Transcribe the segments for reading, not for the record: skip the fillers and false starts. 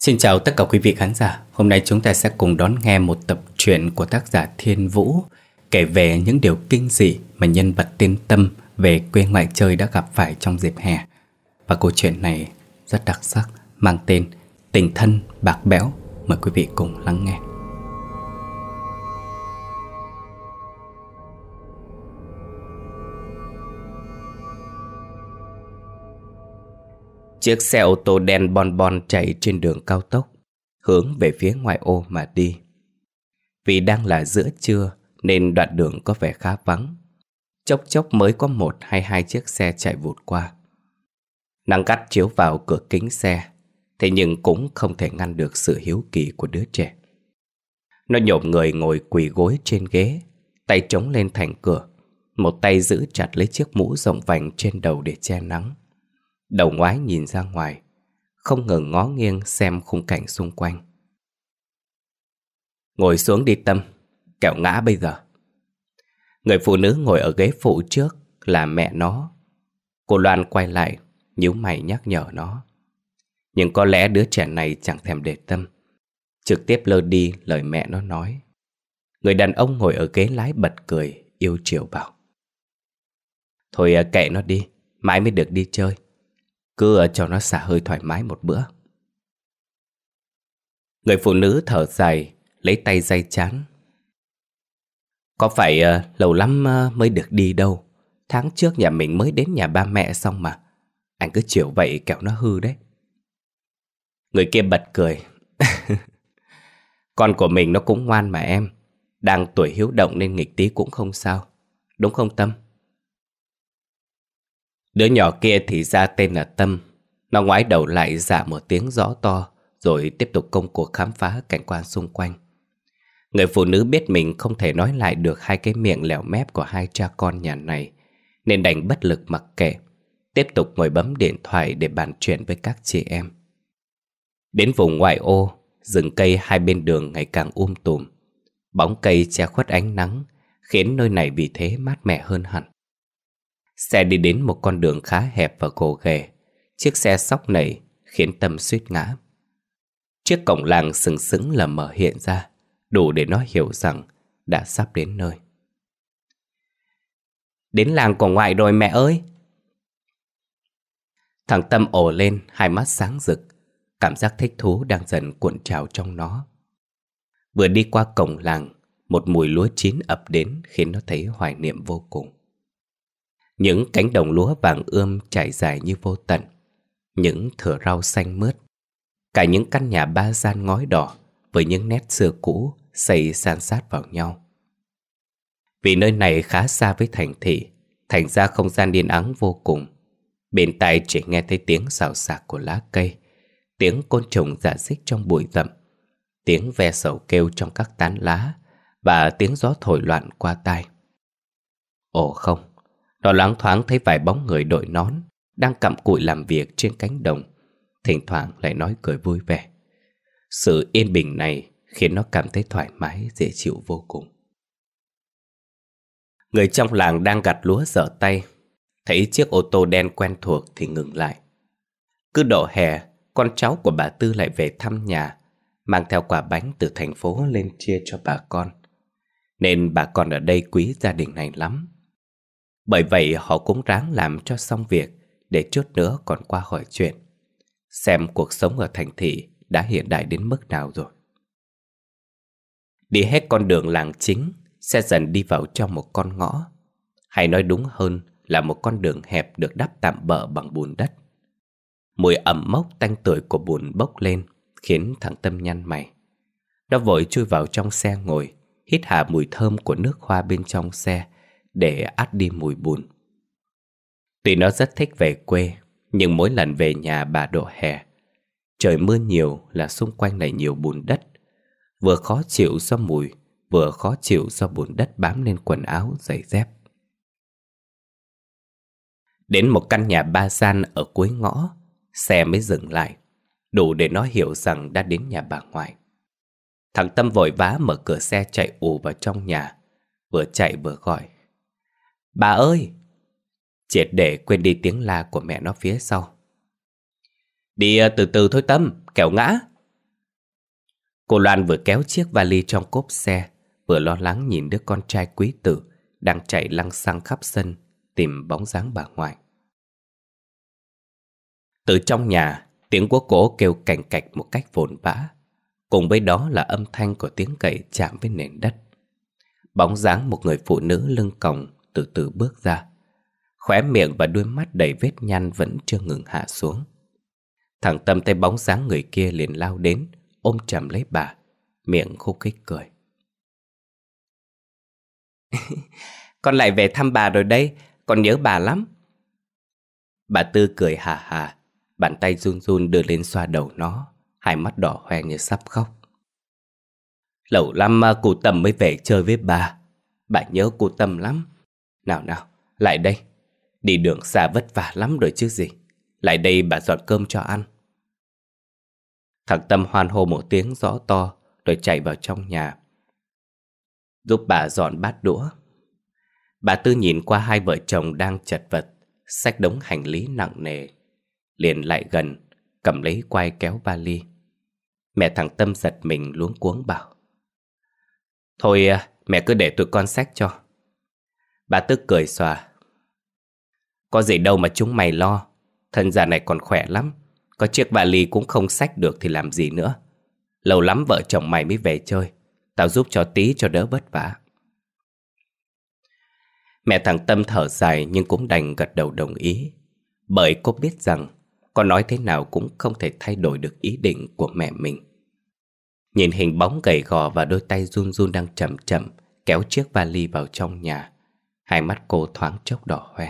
Xin chào tất cả quý vị khán giả. Hôm nay chúng ta sẽ cùng đón nghe một tập truyện của tác giả Thiên Vũ, kể về những điều kinh dị mà nhân vật tên Tâm về quê ngoại chơi đã gặp phải trong dịp hè. Và câu chuyện này rất đặc sắc, mang tên Tình Thân Bạc Bẽo. Mời quý vị cùng lắng nghe. Chiếc xe ô tô đen bon bon chạy trên đường cao tốc, hướng về phía ngoại ô mà đi. Vì đang là giữa trưa nên đoạn đường có vẻ khá vắng. Chốc chốc mới có một hay hai chiếc xe chạy vụt qua. Nắng gắt chiếu vào cửa kính xe, thế nhưng cũng không thể ngăn được sự hiếu kỳ của đứa trẻ. Nó nhổm người ngồi quỳ gối trên ghế, tay chống lên thành cửa, một tay giữ chặt lấy chiếc mũ rộng vành trên đầu để che nắng. Đầu ngoái nhìn ra ngoài, không ngừng ngó nghiêng xem khung cảnh xung quanh. Ngồi xuống đi Tâm, kẻo ngã bây giờ. Người phụ nữ ngồi ở ghế phụ trước là mẹ nó. Cô Loan quay lại, nhíu mày nhắc nhở nó. Nhưng có lẽ đứa trẻ này chẳng thèm để tâm, trực tiếp lơ đi lời mẹ nó nói. Người đàn ông ngồi ở ghế lái bật cười, yêu chiều bảo. Thôi kệ nó đi, mãi mới được đi chơi. Cứ cho nó xả hơi thoải mái một bữa. Người phụ nữ thở dài, lấy tay day trán. Có phải lâu lắm mới được đi đâu. Tháng trước nhà mình mới đến nhà ba mẹ xong mà. Anh cứ chiều vậy kẻo nó hư đấy. Người kia bật cười. Con của mình nó cũng ngoan mà em. Đang tuổi hiếu động nên nghịch tí cũng không sao. Đúng không Tâm? Đứa nhỏ kia thì ra tên là Tâm. Nó ngoái đầu lại dạ một tiếng rõ to, rồi tiếp tục công cuộc khám phá cảnh quan xung quanh. Người phụ nữ biết mình không thể nói lại được hai cái miệng lèo mép của hai cha con nhà này, nên đành bất lực mặc kệ, tiếp tục ngồi bấm điện thoại để bàn chuyện với các chị em. Đến vùng ngoại ô, rừng cây hai bên đường ngày càng tùm. Bóng cây che khuất ánh nắng, khiến nơi này vì thế mát mẻ hơn hẳn. Xe đi đến một con đường khá hẹp và gồ ghề. Chiếc xe xóc nảy khiến Tâm suýt ngã. Chiếc cổng làng sừng sững lờ mờ hiện ra, đủ để nó hiểu rằng đã sắp đến nơi. Đến làng của ngoại rồi mẹ ơi! Thằng Tâm ồ lên, hai mắt sáng rực. Cảm giác thích thú đang dần cuộn trào trong nó. Vừa đi qua cổng làng, một mùi lúa chín ập đến khiến nó thấy hoài niệm vô cùng. Những cánh đồng lúa vàng ươm trải dài như vô tận, những thửa rau xanh mướt, cả những căn nhà ba gian ngói đỏ với những nét xưa cũ xây san sát vào nhau. Vì nơi này khá xa với thành thị, thành ra không gian yên ắng vô cùng. Bên tai chỉ nghe thấy tiếng xào xạc của lá cây, tiếng côn trùng rả rích trong bụi rậm, tiếng ve sầu kêu trong các tán lá và tiếng gió thổi loạn qua tai. Ồ không, nó loáng thoáng thấy vài bóng người đội nón đang cặm cụi làm việc trên cánh đồng, thỉnh thoảng lại nói cười vui vẻ. Sự yên bình này khiến nó cảm thấy thoải mái, dễ chịu vô cùng. Người trong làng đang gặt lúa giở tay, thấy chiếc ô tô đen quen thuộc thì ngừng lại. Cứ độ hè, con cháu của bà Tư lại về thăm nhà, mang theo quà bánh từ thành phố lên chia cho bà con. Nên bà con ở đây quý gia đình này lắm. Bởi vậy họ cũng ráng làm cho xong việc để chút nữa còn qua hỏi chuyện, xem cuộc sống ở thành thị đã hiện đại đến mức nào rồi. Đi hết con đường làng chính, xe dần đi vào trong một con ngõ, hay nói đúng hơn là một con đường hẹp được đắp tạm bợ bằng bùn đất. Mùi ẩm mốc tanh tưởi của bùn bốc lên khiến thằng Tâm nhăn mày. Nó vội chui vào trong xe ngồi, hít hà mùi thơm của nước hoa bên trong xe để át đi mùi bùn. Tuy nó rất thích về quê, nhưng mỗi lần về nhà bà độ hè, trời mưa nhiều là xung quanh lại nhiều bùn đất. Vừa khó chịu do mùi, vừa khó chịu do bùn đất bám lên quần áo, giày dép. Đến một căn nhà ba gian ở cuối ngõ, xe mới dừng lại, đủ để nó hiểu rằng đã đến nhà bà ngoại. Thằng Tâm vội vã mở cửa xe chạy ù vào trong nhà, vừa chạy vừa gọi. Bà ơi! Triệt để quên đi tiếng la của mẹ nó phía sau. Đi từ từ thôi Tâm, kẻo ngã. Cô Loan vừa kéo chiếc vali trong cốp xe, vừa lo lắng nhìn đứa con trai quý tử đang chạy lăng xăng khắp sân tìm bóng dáng bà ngoại. Từ trong nhà, tiếng của cổ kêu cành cạch một cách vồn vã. Cùng với đó là âm thanh của tiếng cậy chạm với nền đất. Bóng dáng một người phụ nữ lưng còng từ từ bước ra. Khóe miệng và đôi mắt đầy vết nhăn vẫn chưa ngừng hạ xuống. Thằng Tâm thấy bóng dáng người kia liền lao đến, ôm chầm lấy bà, miệng khúc khích cười. Con lại về thăm bà rồi đây, con nhớ bà lắm. Bà Tư cười hà hà, bàn tay run run đưa lên xoa đầu nó, hai mắt đỏ hoe như sắp khóc. Lâu lắm cô Tâm mới về chơi với bà nhớ cô Tâm lắm. Nào nào, lại đây, đi đường xa vất vả lắm rồi chứ gì. Lại đây bà dọn cơm cho ăn. Thằng Tâm hoan hô một tiếng rõ to rồi chạy vào trong nhà, giúp bà dọn bát đũa. Bà Tư nhìn qua hai vợ chồng đang chật vật xách đống hành lý nặng nề, liền lại gần, cầm lấy quai kéo vali. Mẹ thằng Tâm giật mình luống cuống bảo: Thôi mẹ cứ để tụi con xách cho. Bà Tư cười xòa: Có gì đâu mà chúng mày lo, thân già này còn khỏe lắm. Có chiếc vali cũng không xách được thì làm gì nữa. Lâu lắm vợ chồng mày mới về chơi, tao giúp cho tí cho đỡ vất vả. Mẹ thằng Tâm thở dài nhưng cũng đành gật đầu đồng ý, bởi cô biết rằng con nói thế nào cũng không thể thay đổi được ý định của mẹ mình. Nhìn hình bóng gầy gò và đôi tay run run đang chậm chậm kéo chiếc vali vào trong nhà, hai mắt cô thoáng chốc đỏ hoe.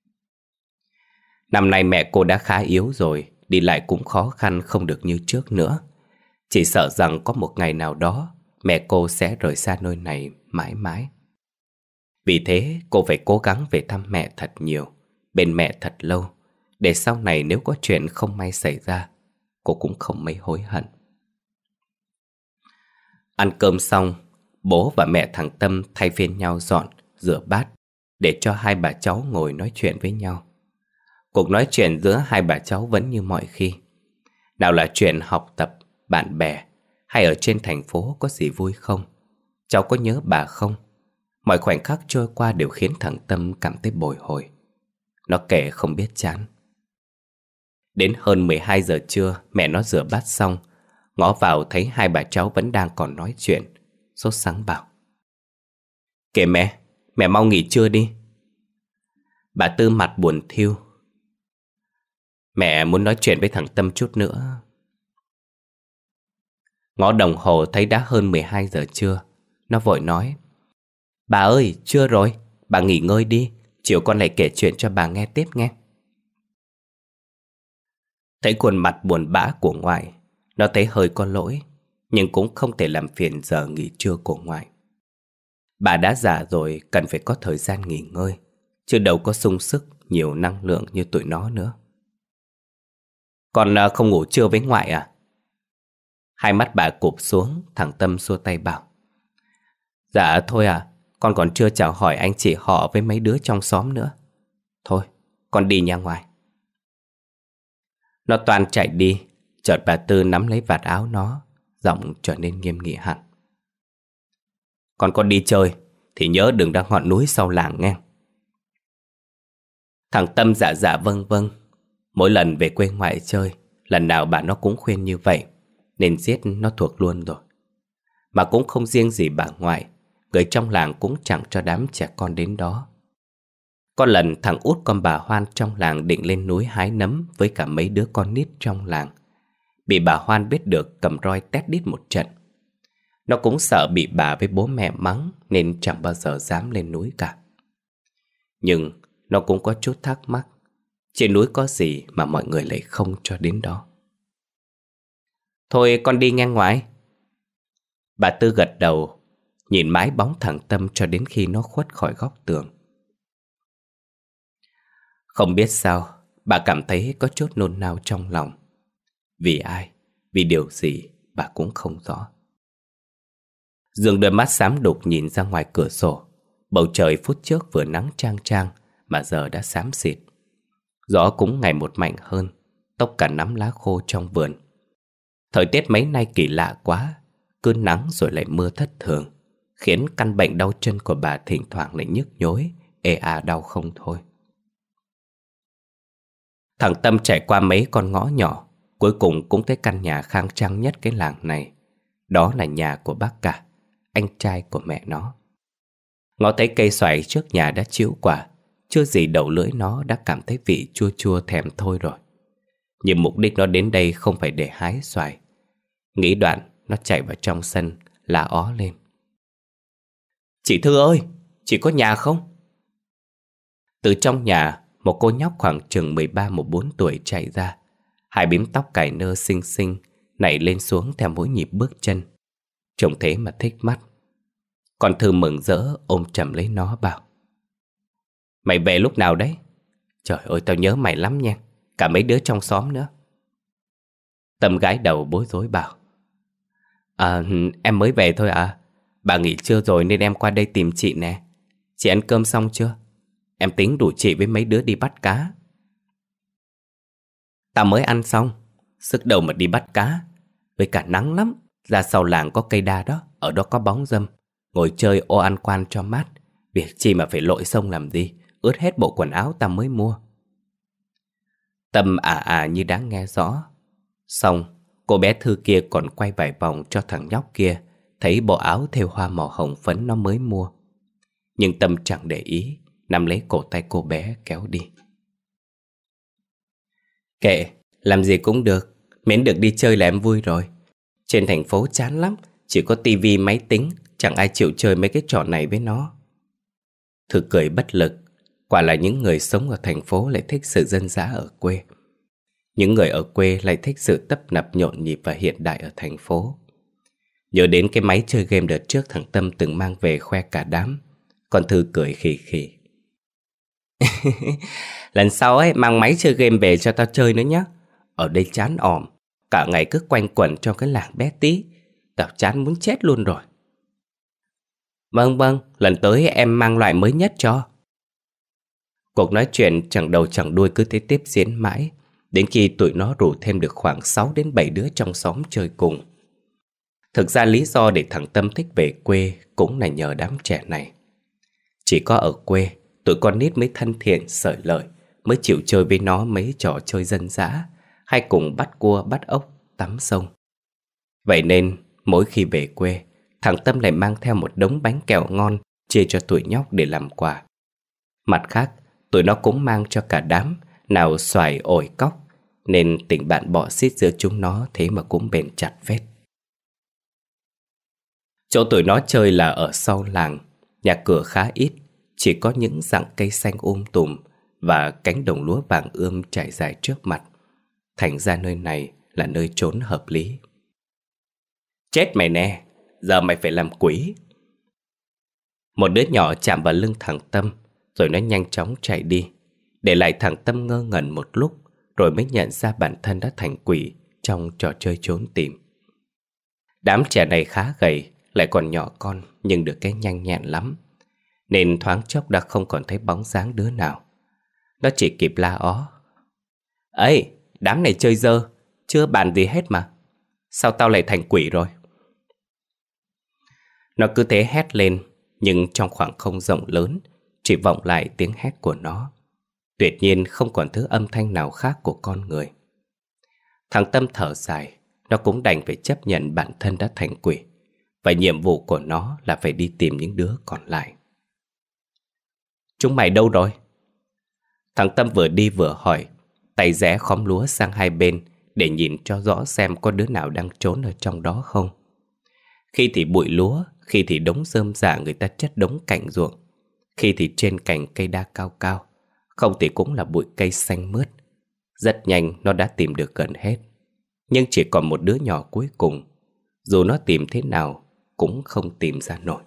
Năm nay mẹ cô đã khá yếu rồi, đi lại cũng khó khăn không được như trước nữa. Chỉ sợ rằng có một ngày nào đó mẹ cô sẽ rời xa nơi này mãi mãi. Vì thế cô phải cố gắng về thăm mẹ thật nhiều, bên mẹ thật lâu, để sau này nếu có chuyện không may xảy ra, cô cũng không mấy hối hận. Ăn cơm xong, bố và mẹ thằng Tâm thay phiên nhau dọn, rửa bát, để cho hai bà cháu ngồi nói chuyện với nhau. Cuộc nói chuyện giữa hai bà cháu vẫn như mọi khi. Nào là chuyện học tập, bạn bè, hay ở trên thành phố có gì vui không? Cháu có nhớ bà không? Mọi khoảnh khắc trôi qua đều khiến thằng Tâm cảm thấy bồi hồi. Nó kể không biết chán. Đến hơn 12 giờ trưa, mẹ nó rửa bát xong, ngó vào thấy hai bà cháu vẫn đang còn nói chuyện, sốt sắng bảo: Kệ mẹ mau nghỉ trưa đi. Bà Tư mặt buồn thiu: Mẹ muốn nói chuyện với thằng Tâm chút nữa. Ngó đồng hồ thấy đã hơn 12 giờ trưa, nó vội nói: Bà ơi, trưa rồi, bà nghỉ ngơi đi, chiều con lại kể chuyện cho bà nghe tiếp nghe. Thấy khuôn mặt buồn bã của ngoại, nó thấy hơi có lỗi, nhưng cũng không thể làm phiền giờ nghỉ trưa của ngoại. Bà đã già rồi, cần phải có thời gian nghỉ ngơi, chứ đâu có sung sức, nhiều năng lượng như tụi nó nữa. Con không ngủ trưa với ngoại à? Hai mắt bà cụp xuống, thằng Tâm xua tay bảo: Dạ thôi à, con còn chưa chào hỏi anh chị họ với mấy đứa trong xóm nữa. Thôi, con đi nha ngoại. Nó toan chạy đi, chợt bà Tư nắm lấy vạt áo nó, giọng trở nên nghiêm nghị hẳn: Con đi chơi thì nhớ đừng ra ngọn núi sau làng nghe. Thằng Tâm dạ dạ vâng vâng. Mỗi lần về quê ngoại chơi, lần nào bà nó cũng khuyên như vậy, nên giết nó thuộc luôn rồi. Mà cũng không riêng gì bà ngoại, người trong làng cũng chẳng cho đám trẻ con đến đó. Có lần thằng út con bà Hoan trong làng định lên núi hái nấm với cả mấy đứa con nít trong làng, bị bà Hoan biết được cầm roi tét đít một trận. Nó cũng sợ bị bà với bố mẹ mắng nên chẳng bao giờ dám lên núi cả. Nhưng nó cũng có chút thắc mắc, trên núi có gì mà mọi người lại không cho đến đó. Thôi con đi nghe ngoại. Bà Tư gật đầu, nhìn mãi bóng thằng Tâm cho đến khi nó khuất khỏi góc tường. Không biết sao, bà cảm thấy có chút nôn nao trong lòng. Vì ai, vì điều gì bà cũng không rõ. Dương đôi mắt xám đục nhìn ra ngoài cửa sổ. Bầu trời phút trước vừa nắng chang chang mà giờ đã xám xịt. Gió cũng ngày một mạnh hơn, tốc cả nắm lá khô trong vườn. Thời tiết mấy nay kỳ lạ quá, cứ nắng rồi lại mưa thất thường, khiến căn bệnh đau chân của bà thỉnh thoảng lại nhức nhối, ê a đau không thôi. Thằng Tâm trải qua mấy con ngõ nhỏ, cuối cùng cũng thấy căn nhà khang trang nhất cái làng này. Đó là nhà của bác Cả, anh trai của mẹ nó. Ngó thấy cây xoài trước nhà đã chiếu quả, chưa gì đầu lưỡi nó đã cảm thấy vị chua chua thèm thôi rồi. Nhưng mục đích nó đến đây không phải để hái xoài. Nghĩ đoạn, nó chạy vào trong sân, la ó lên. Chị Thư ơi, chị có nhà không? Từ trong nhà, một cô nhóc khoảng chừng 13-14 tuổi chạy ra. Hai bím tóc cài nơ xinh xinh nảy lên xuống theo mỗi nhịp bước chân. Trông thế mà thích mắt. Con Thư mừng rỡ ôm chầm lấy nó bảo: Mày về lúc nào đấy? Trời ơi, tao nhớ mày lắm nha, cả mấy đứa trong xóm nữa. Tâm gái đầu bối rối bảo: Em mới về thôi à. Bà nghỉ trưa rồi nên em qua đây tìm chị nè. Chị ăn cơm xong chưa? Em tính rủ chị với mấy đứa đi bắt cá. Tao mới ăn xong, sức đầu mà đi bắt cá. Với cả nắng lắm. Ra sau làng có cây đa đó, ở đó có bóng râm. Ngồi chơi ô ăn quan cho mát. Việc chi mà phải lội sông làm gì, ướt hết bộ quần áo tao mới mua. Tâm như đáng nghe rõ. Xong, cô bé Thư kia còn quay vài vòng cho thằng nhóc kia thấy bộ áo thêu hoa màu hồng phấn nó mới mua. Nhưng Tâm chẳng để ý, nắm lấy cổ tay cô bé kéo đi. Kệ, làm gì cũng được, miễn được đi chơi là em vui rồi. Trên thành phố chán lắm, chỉ có tivi máy tính, chẳng ai chịu chơi mấy cái trò này với nó. Thư cười bất lực. Quả là những người sống ở thành phố lại thích sự dân dã ở quê. Những người ở quê lại thích sự tấp nập nhộn nhịp và hiện đại ở thành phố. Nhớ đến cái máy chơi game đợt trước thằng Tâm từng mang về khoe cả đám, con Thư cười khì khì. Lần sau ấy mang máy chơi game về cho tao chơi nữa nhé. Ở đây chán òm, cả ngày cứ quanh quẩn trong cái làng bé tí. Tao chán muốn chết luôn rồi. Vâng, lần tới em mang loại mới nhất cho. Cuộc nói chuyện chẳng đầu chẳng đuôi cứ thế tiếp diễn mãi, đến khi tụi nó rủ thêm được khoảng 6-7 đứa trong xóm chơi cùng. Thực ra lý do để thằng Tâm thích về quê cũng là nhờ đám trẻ này. Chỉ có ở quê, tụi con nít mới thân thiện, xởi lợi, mới chịu chơi với nó mấy trò chơi dân dã, hay cùng bắt cua, bắt ốc, tắm sông. Vậy nên, mỗi khi về quê, thằng Tâm lại mang theo một đống bánh kẹo ngon chia cho tụi nhóc để làm quà. Mặt khác, tụi nó cũng mang cho cả đám, nào xoài, ổi, cóc, nên tình bạn bọ xít giữa chúng nó thế mà cũng bền chặt phết. Chỗ tụi nó chơi là ở sau làng, nhà cửa khá ít, chỉ có những rặng cây xanh tùm và cánh đồng lúa vàng ươm trải dài trước mặt. Thành ra nơi này là nơi trốn hợp lý. Chết mày nè, giờ mày phải làm quỷ. Một đứa nhỏ chạm vào lưng thằng Tâm, rồi nó nhanh chóng chạy đi, để lại thằng Tâm ngơ ngẩn một lúc, rồi mới nhận ra bản thân đã thành quỷ trong trò chơi trốn tìm. Đám trẻ này khá gầy, lại còn nhỏ con, nhưng được cái nhanh nhẹn lắm, nên thoáng chốc đã không còn thấy bóng dáng đứa nào. Nó chỉ kịp la ó: Ê, đám này chơi dơ, chưa bàn gì hết mà. Sao tao lại thành quỷ rồi? Nó cứ thế hét lên, nhưng trong khoảng không rộng lớn chỉ vọng lại tiếng hét của nó. Tuyệt nhiên không còn thứ âm thanh nào khác của con người. Thằng Tâm thở dài, nó cũng đành phải chấp nhận bản thân đã thành quỷ, và nhiệm vụ của nó là phải đi tìm những đứa còn lại. Chúng mày đâu rồi? Thằng Tâm vừa đi vừa hỏi, tay rẽ khóm lúa sang hai bên để nhìn cho rõ xem có đứa nào đang trốn ở trong đó không. Khi thì bụi lúa, khi thì đống rơm rạ người ta chất đống cạnh ruộng, khi thì trên cành cây đa cao cao, không thì cũng là bụi cây xanh mướt. Rất nhanh nó đã tìm được gần hết, nhưng chỉ còn một đứa nhỏ cuối cùng. Dù nó tìm thế nào cũng không tìm ra nổi.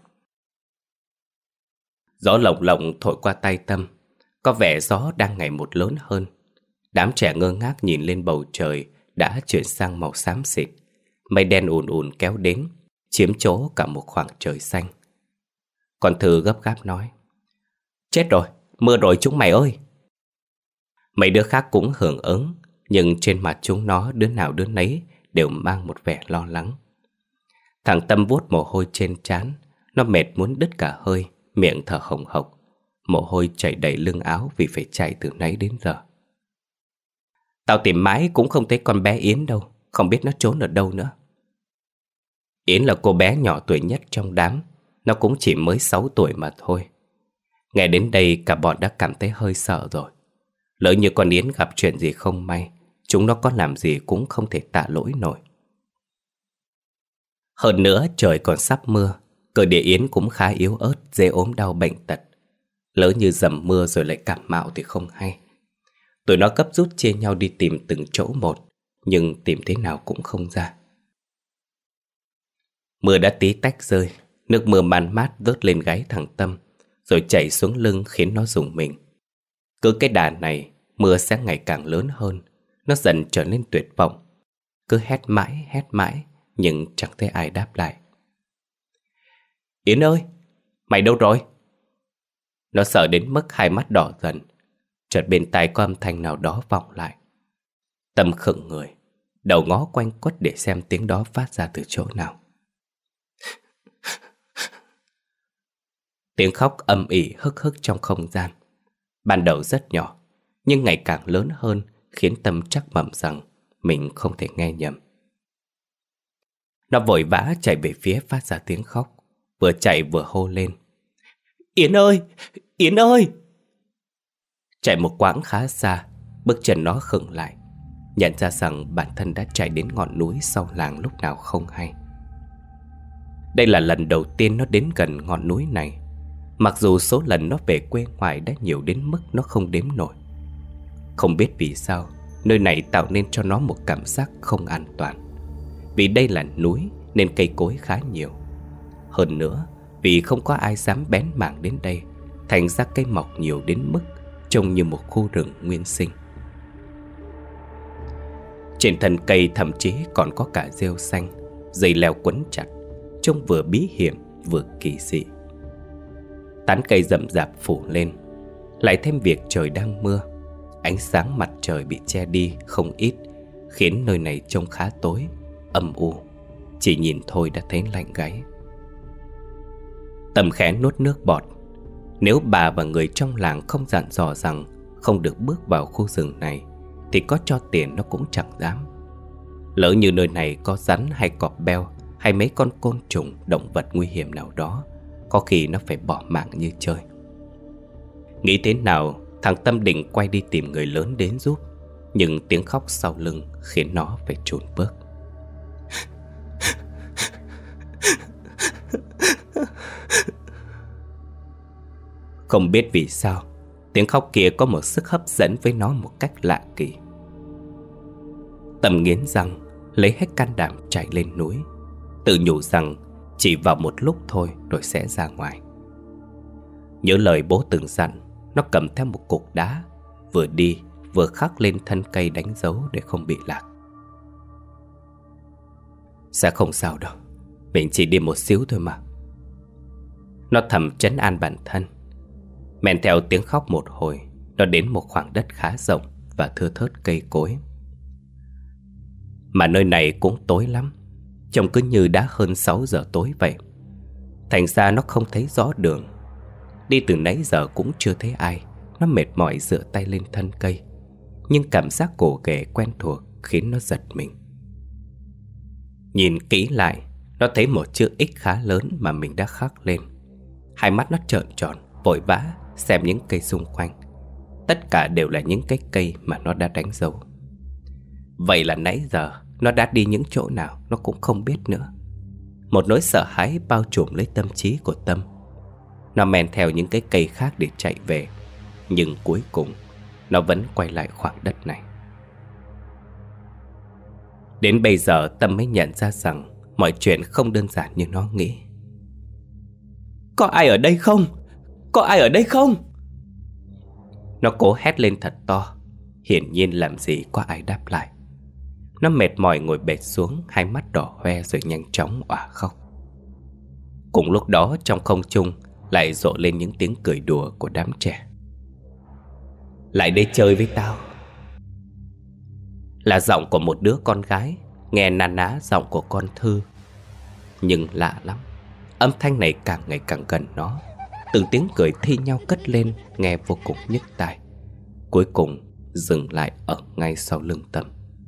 Gió lồng lộng thổi qua tay Tâm, có vẻ gió đang ngày một lớn hơn. Đám trẻ ngơ ngác nhìn lên bầu trời đã chuyển sang màu xám xịt. Mây đen ùn ùn kéo đến, chiếm chỗ cả một khoảng trời xanh. Con Thư gấp gáp nói: Chết rồi, mưa rồi chúng mày ơi! Mấy đứa khác cũng hưởng ứng, nhưng trên mặt chúng nó đứa nào đứa nấy đều mang một vẻ lo lắng. Thằng Tâm vuốt mồ hôi trên trán. Nó mệt muốn đứt cả hơi, miệng thở hồng hộc. Mồ hôi chảy đầy lưng áo vì phải chạy từ nãy đến giờ. Tao tìm mãi cũng không thấy con bé Yến đâu. Không biết nó trốn ở đâu nữa. Yến là cô bé nhỏ tuổi nhất trong đám. Nó cũng chỉ mới 6 tuổi mà thôi. Nghe đến đây cả bọn đã cảm thấy hơi sợ rồi. Lỡ như con Yến gặp chuyện gì không may, chúng nó có làm gì cũng không thể tạ lỗi nổi. Hơn nữa trời còn sắp mưa. Cơ địa Yến cũng khá yếu ớt, dễ ốm đau bệnh tật. Lỡ như dầm mưa rồi lại cảm mạo thì không hay. Tụi nó gấp rút chia nhau đi tìm từng chỗ một, nhưng tìm thế nào cũng không ra. Mưa đã tí tách rơi. Nước mưa man mát rớt lên gáy thằng Tâm, rồi chảy xuống lưng khiến nó rùng mình. Cứ cái đà này, mưa sẽ ngày càng lớn hơn. Nó dần trở nên tuyệt vọng. Cứ hét mãi, nhưng chẳng thấy ai đáp lại. Yến ơi, mày đâu rồi? Nó sợ đến mức hai mắt đỏ dần. Chợt bên tai có âm thanh nào đó vọng lại. Tâm khựng người, đầu ngó quanh quất để xem tiếng đó phát ra từ chỗ nào. Tiếng khóc âm ỉ hức hức trong không gian. Ban đầu rất nhỏ, nhưng ngày càng lớn hơn, khiến Tâm chắc mẩm rằng mình không thể nghe nhầm. Nó vội vã chạy về phía phát ra tiếng khóc, vừa chạy vừa hô lên. Yến ơi! Yến ơi! Chạy một quãng khá xa, bước chân nó khựng lại, nhận ra rằng bản thân đã chạy đến ngọn núi sau làng lúc nào không hay. Đây là lần đầu tiên nó đến gần ngọn núi này. Mặc dù số lần nó về quê ngoại đã nhiều đến mức nó không đếm nổi. Không biết vì sao nơi này tạo nên cho nó một cảm giác không an toàn. Vì đây là núi nên cây cối khá nhiều. Hơn nữa, vì không có ai dám bén mảng đến đây, thành ra cây mọc nhiều đến mức trông như một khu rừng nguyên sinh. Trên thân cây thậm chí còn có cả rêu xanh, dây leo quấn chặt, trông vừa bí hiểm vừa kỳ dị. Tán cây rậm rạp phủ lên, lại thêm việc trời đang mưa, ánh sáng mặt trời bị che đi không ít, khiến nơi này trông khá tối, âm u. Chỉ nhìn thôi đã thấy lạnh gáy. Tâm khẽ nuốt nước bọt. Nếu bà và người trong làng không dặn dò rằng không được bước vào khu rừng này, thì có cho tiền nó cũng chẳng dám. Lỡ như nơi này có rắn hay cọp beo, hay mấy con côn trùng, động vật nguy hiểm nào đó, có khi nó phải bỏ mạng như chơi. Nghĩ thế nào, thằng Tâm định quay đi tìm người lớn đến giúp, nhưng tiếng khóc sau lưng khiến nó phải chùn bước. Không biết vì sao, tiếng khóc kia có một sức hấp dẫn với nó một cách lạ kỳ. Tâm nghiến răng, lấy hết can đảm chạy lên núi, tự nhủ rằng chỉ vào một lúc thôi rồi sẽ ra ngoài. Nhớ lời bố từng dặn, nó cầm theo một cục đá, vừa đi vừa khắc lên thân cây đánh dấu để không bị lạc. Sẽ không sao đâu, mình chỉ đi một xíu thôi mà. Nó thầm trấn an bản thân. Men theo tiếng khóc một hồi, nó đến một khoảng đất khá rộng và thưa thớt cây cối. Mà nơi này cũng tối lắm, trông cứ như đã hơn 6 giờ tối vậy. Thành ra nó không thấy rõ đường. Đi từ nãy giờ cũng chưa thấy ai. Nó mệt mỏi dựa tay lên thân cây, nhưng cảm giác gồ ghề quen thuộc khiến nó giật mình. Nhìn kỹ lại, nó thấy một chữ X khá lớn mà mình đã khắc lên. Hai mắt nó trợn tròn, vội vã xem những cây xung quanh. Tất cả đều là những cái cây mà nó đã đánh dấu. Vậy là nãy giờ nó đã đi những chỗ nào nó cũng không biết nữa. Một nỗi sợ hãi bao trùm lấy tâm trí của Tâm. Nó men theo những cái cây khác để chạy về, nhưng cuối cùng nó vẫn quay lại khoảng đất này. Đến bây giờ Tâm mới nhận ra rằng mọi chuyện không đơn giản như nó nghĩ. Có ai ở đây không? Có ai ở đây không? Nó cố hét lên thật to. Hiển nhiên làm gì có ai đáp lại. Nó mệt mỏi ngồi bệt xuống, hai mắt đỏ hoe rồi nhanh chóng òa khóc. Cùng lúc đó trong không trung lại rộ lên những tiếng cười đùa của đám trẻ. Lại đây chơi với tao. Là giọng của một đứa con gái, nghe na ná giọng của con Thư. Nhưng lạ lắm, âm thanh này càng ngày càng gần nó. Từng tiếng cười thi nhau cất lên, nghe vô cùng nhức tai. Cuối cùng dừng lại ở ngay sau lưng Tâm.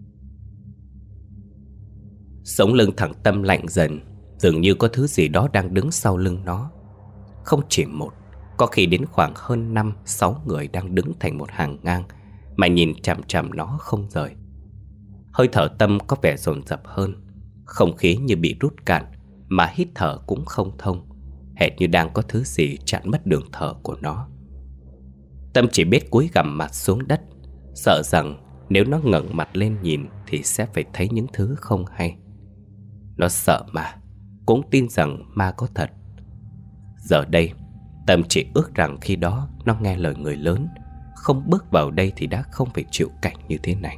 Sống lưng thằng Tâm lạnh dần, dường như có thứ gì đó đang đứng sau lưng nó. Không chỉ một, có khi đến khoảng hơn 5-6 người đang đứng thành một hàng ngang mà nhìn chằm chằm nó không rời. Hơi thở Tâm có vẻ dồn dập hơn. Không khí như bị rút cạn, mà hít thở cũng không thông, hệt như đang có thứ gì chặn mất đường thở của nó. Tâm chỉ biết cúi gằm mặt xuống đất, sợ rằng nếu nó ngẩng mặt lên nhìn thì sẽ phải thấy những thứ không hay. Nó sợ ma, cũng tin rằng ma có thật. Giờ đây, Tâm chỉ ước rằng khi đó nó nghe lời người lớn, không bước vào đây thì đã không phải chịu cảnh như thế này.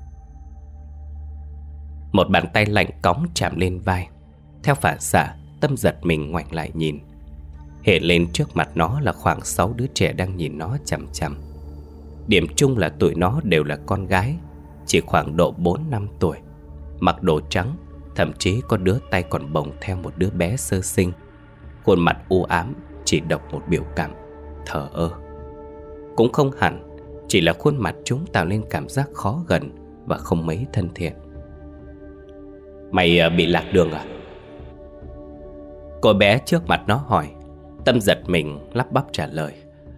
Một bàn tay lạnh cóng chạm lên vai. Theo phản xạ, Tâm giật mình ngoảnh lại nhìn. Hiện lên trước mặt nó là khoảng 6 đứa trẻ đang nhìn nó chằm chằm. Điểm chung là tụi nó đều là con gái, chỉ khoảng độ 4-5 tuổi, mặc đồ trắng, thậm chí có đứa tay còn bồng theo một đứa bé sơ sinh. Khuôn mặt u ám, chỉ đọc một biểu cảm thờ ơ. Cũng không hẳn, chỉ là khuôn mặt chúng tạo nên cảm giác khó gần và không mấy thân thiện. Mày bị lạc đường à? Cô bé trước mặt nó hỏi. Tâm giật mình lắp bắp trả lời.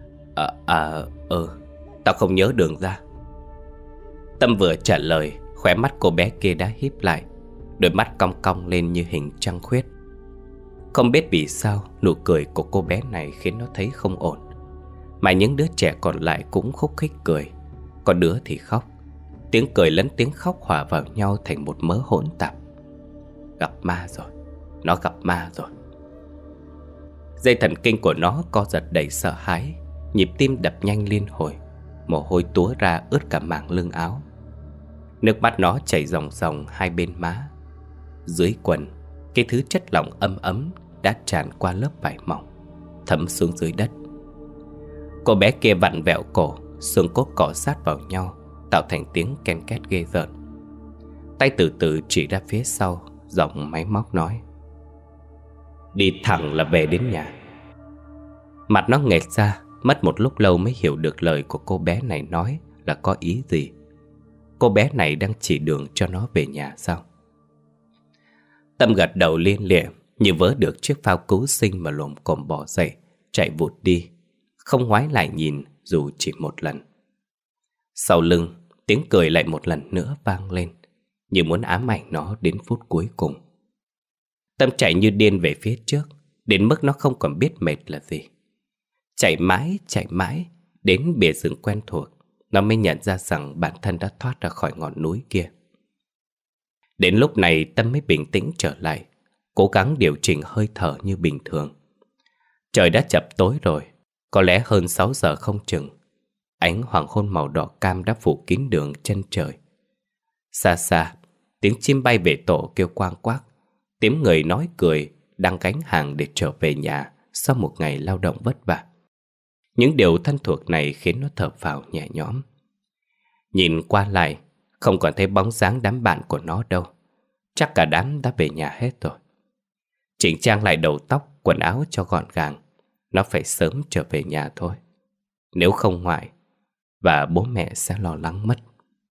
Tao không nhớ đường ra. Tâm vừa trả lời, khóe mắt cô bé kia đã híp lại, đôi mắt cong cong lên như hình trăng khuyết. Không biết vì sao, nụ cười của cô bé này khiến nó thấy không ổn. Mà những đứa trẻ còn lại cũng khúc khích cười. Có đứa thì khóc. Tiếng cười lẫn tiếng khóc hòa vào nhau thành một mớ hỗn tạp. Gặp ma rồi, nó gặp ma rồi. Dây thần kinh của nó co giật đầy sợ hãi, nhịp tim đập nhanh liên hồi, mồ hôi túa ra ướt cả mảng lưng áo. Nước mắt nó chảy ròng ròng hai bên má. Dưới quần, cái thứ chất lỏng ấm ấm đã tràn qua lớp vải mỏng, thấm xuống dưới đất. Cô bé kia vặn vẹo cổ, xương cốt cọ sát vào nhau, tạo thành tiếng ken két ghê rợn. Tay từ từ chỉ ra phía sau, giọng máy móc nói: đi thẳng là về đến nhà. Mặt nó nghệt ra, mất một lúc lâu mới hiểu được lời của cô bé này nói là có ý gì. Cô bé này đang chỉ đường cho nó về nhà sao? Tâm gật đầu liên lịa, như vớ được chiếc phao cứu sinh mà lồm cồm bỏ dậy, chạy vụt đi, không ngoái lại nhìn dù chỉ một lần. Sau lưng, tiếng cười lại một lần nữa vang lên, như muốn ám ảnh nó đến phút cuối cùng. Tâm chạy như điên về phía trước, đến mức nó không còn biết mệt là gì. Chạy mãi, đến bìa rừng quen thuộc, nó mới nhận ra rằng bản thân đã thoát ra khỏi ngọn núi kia. Đến lúc này Tâm mới bình tĩnh trở lại, cố gắng điều chỉnh hơi thở như bình thường. Trời đã chập tối rồi, có lẽ hơn 6 giờ không chừng. Ánh hoàng hôn màu đỏ cam đã phủ kín đường chân trời. Xa xa, tiếng chim bay về tổ kêu quang quác. Tiếng người nói cười đang gánh hàng để trở về nhà sau một ngày lao động vất vả. Những điều thân thuộc này khiến nó thở phào nhẹ nhõm. Nhìn qua lại, không còn thấy bóng dáng đám bạn của nó đâu. Chắc cả đám đã về nhà hết rồi. Chỉnh trang lại đầu tóc, quần áo cho gọn gàng. Nó phải sớm trở về nhà thôi. Nếu không ngoại, và bố mẹ sẽ lo lắng mất.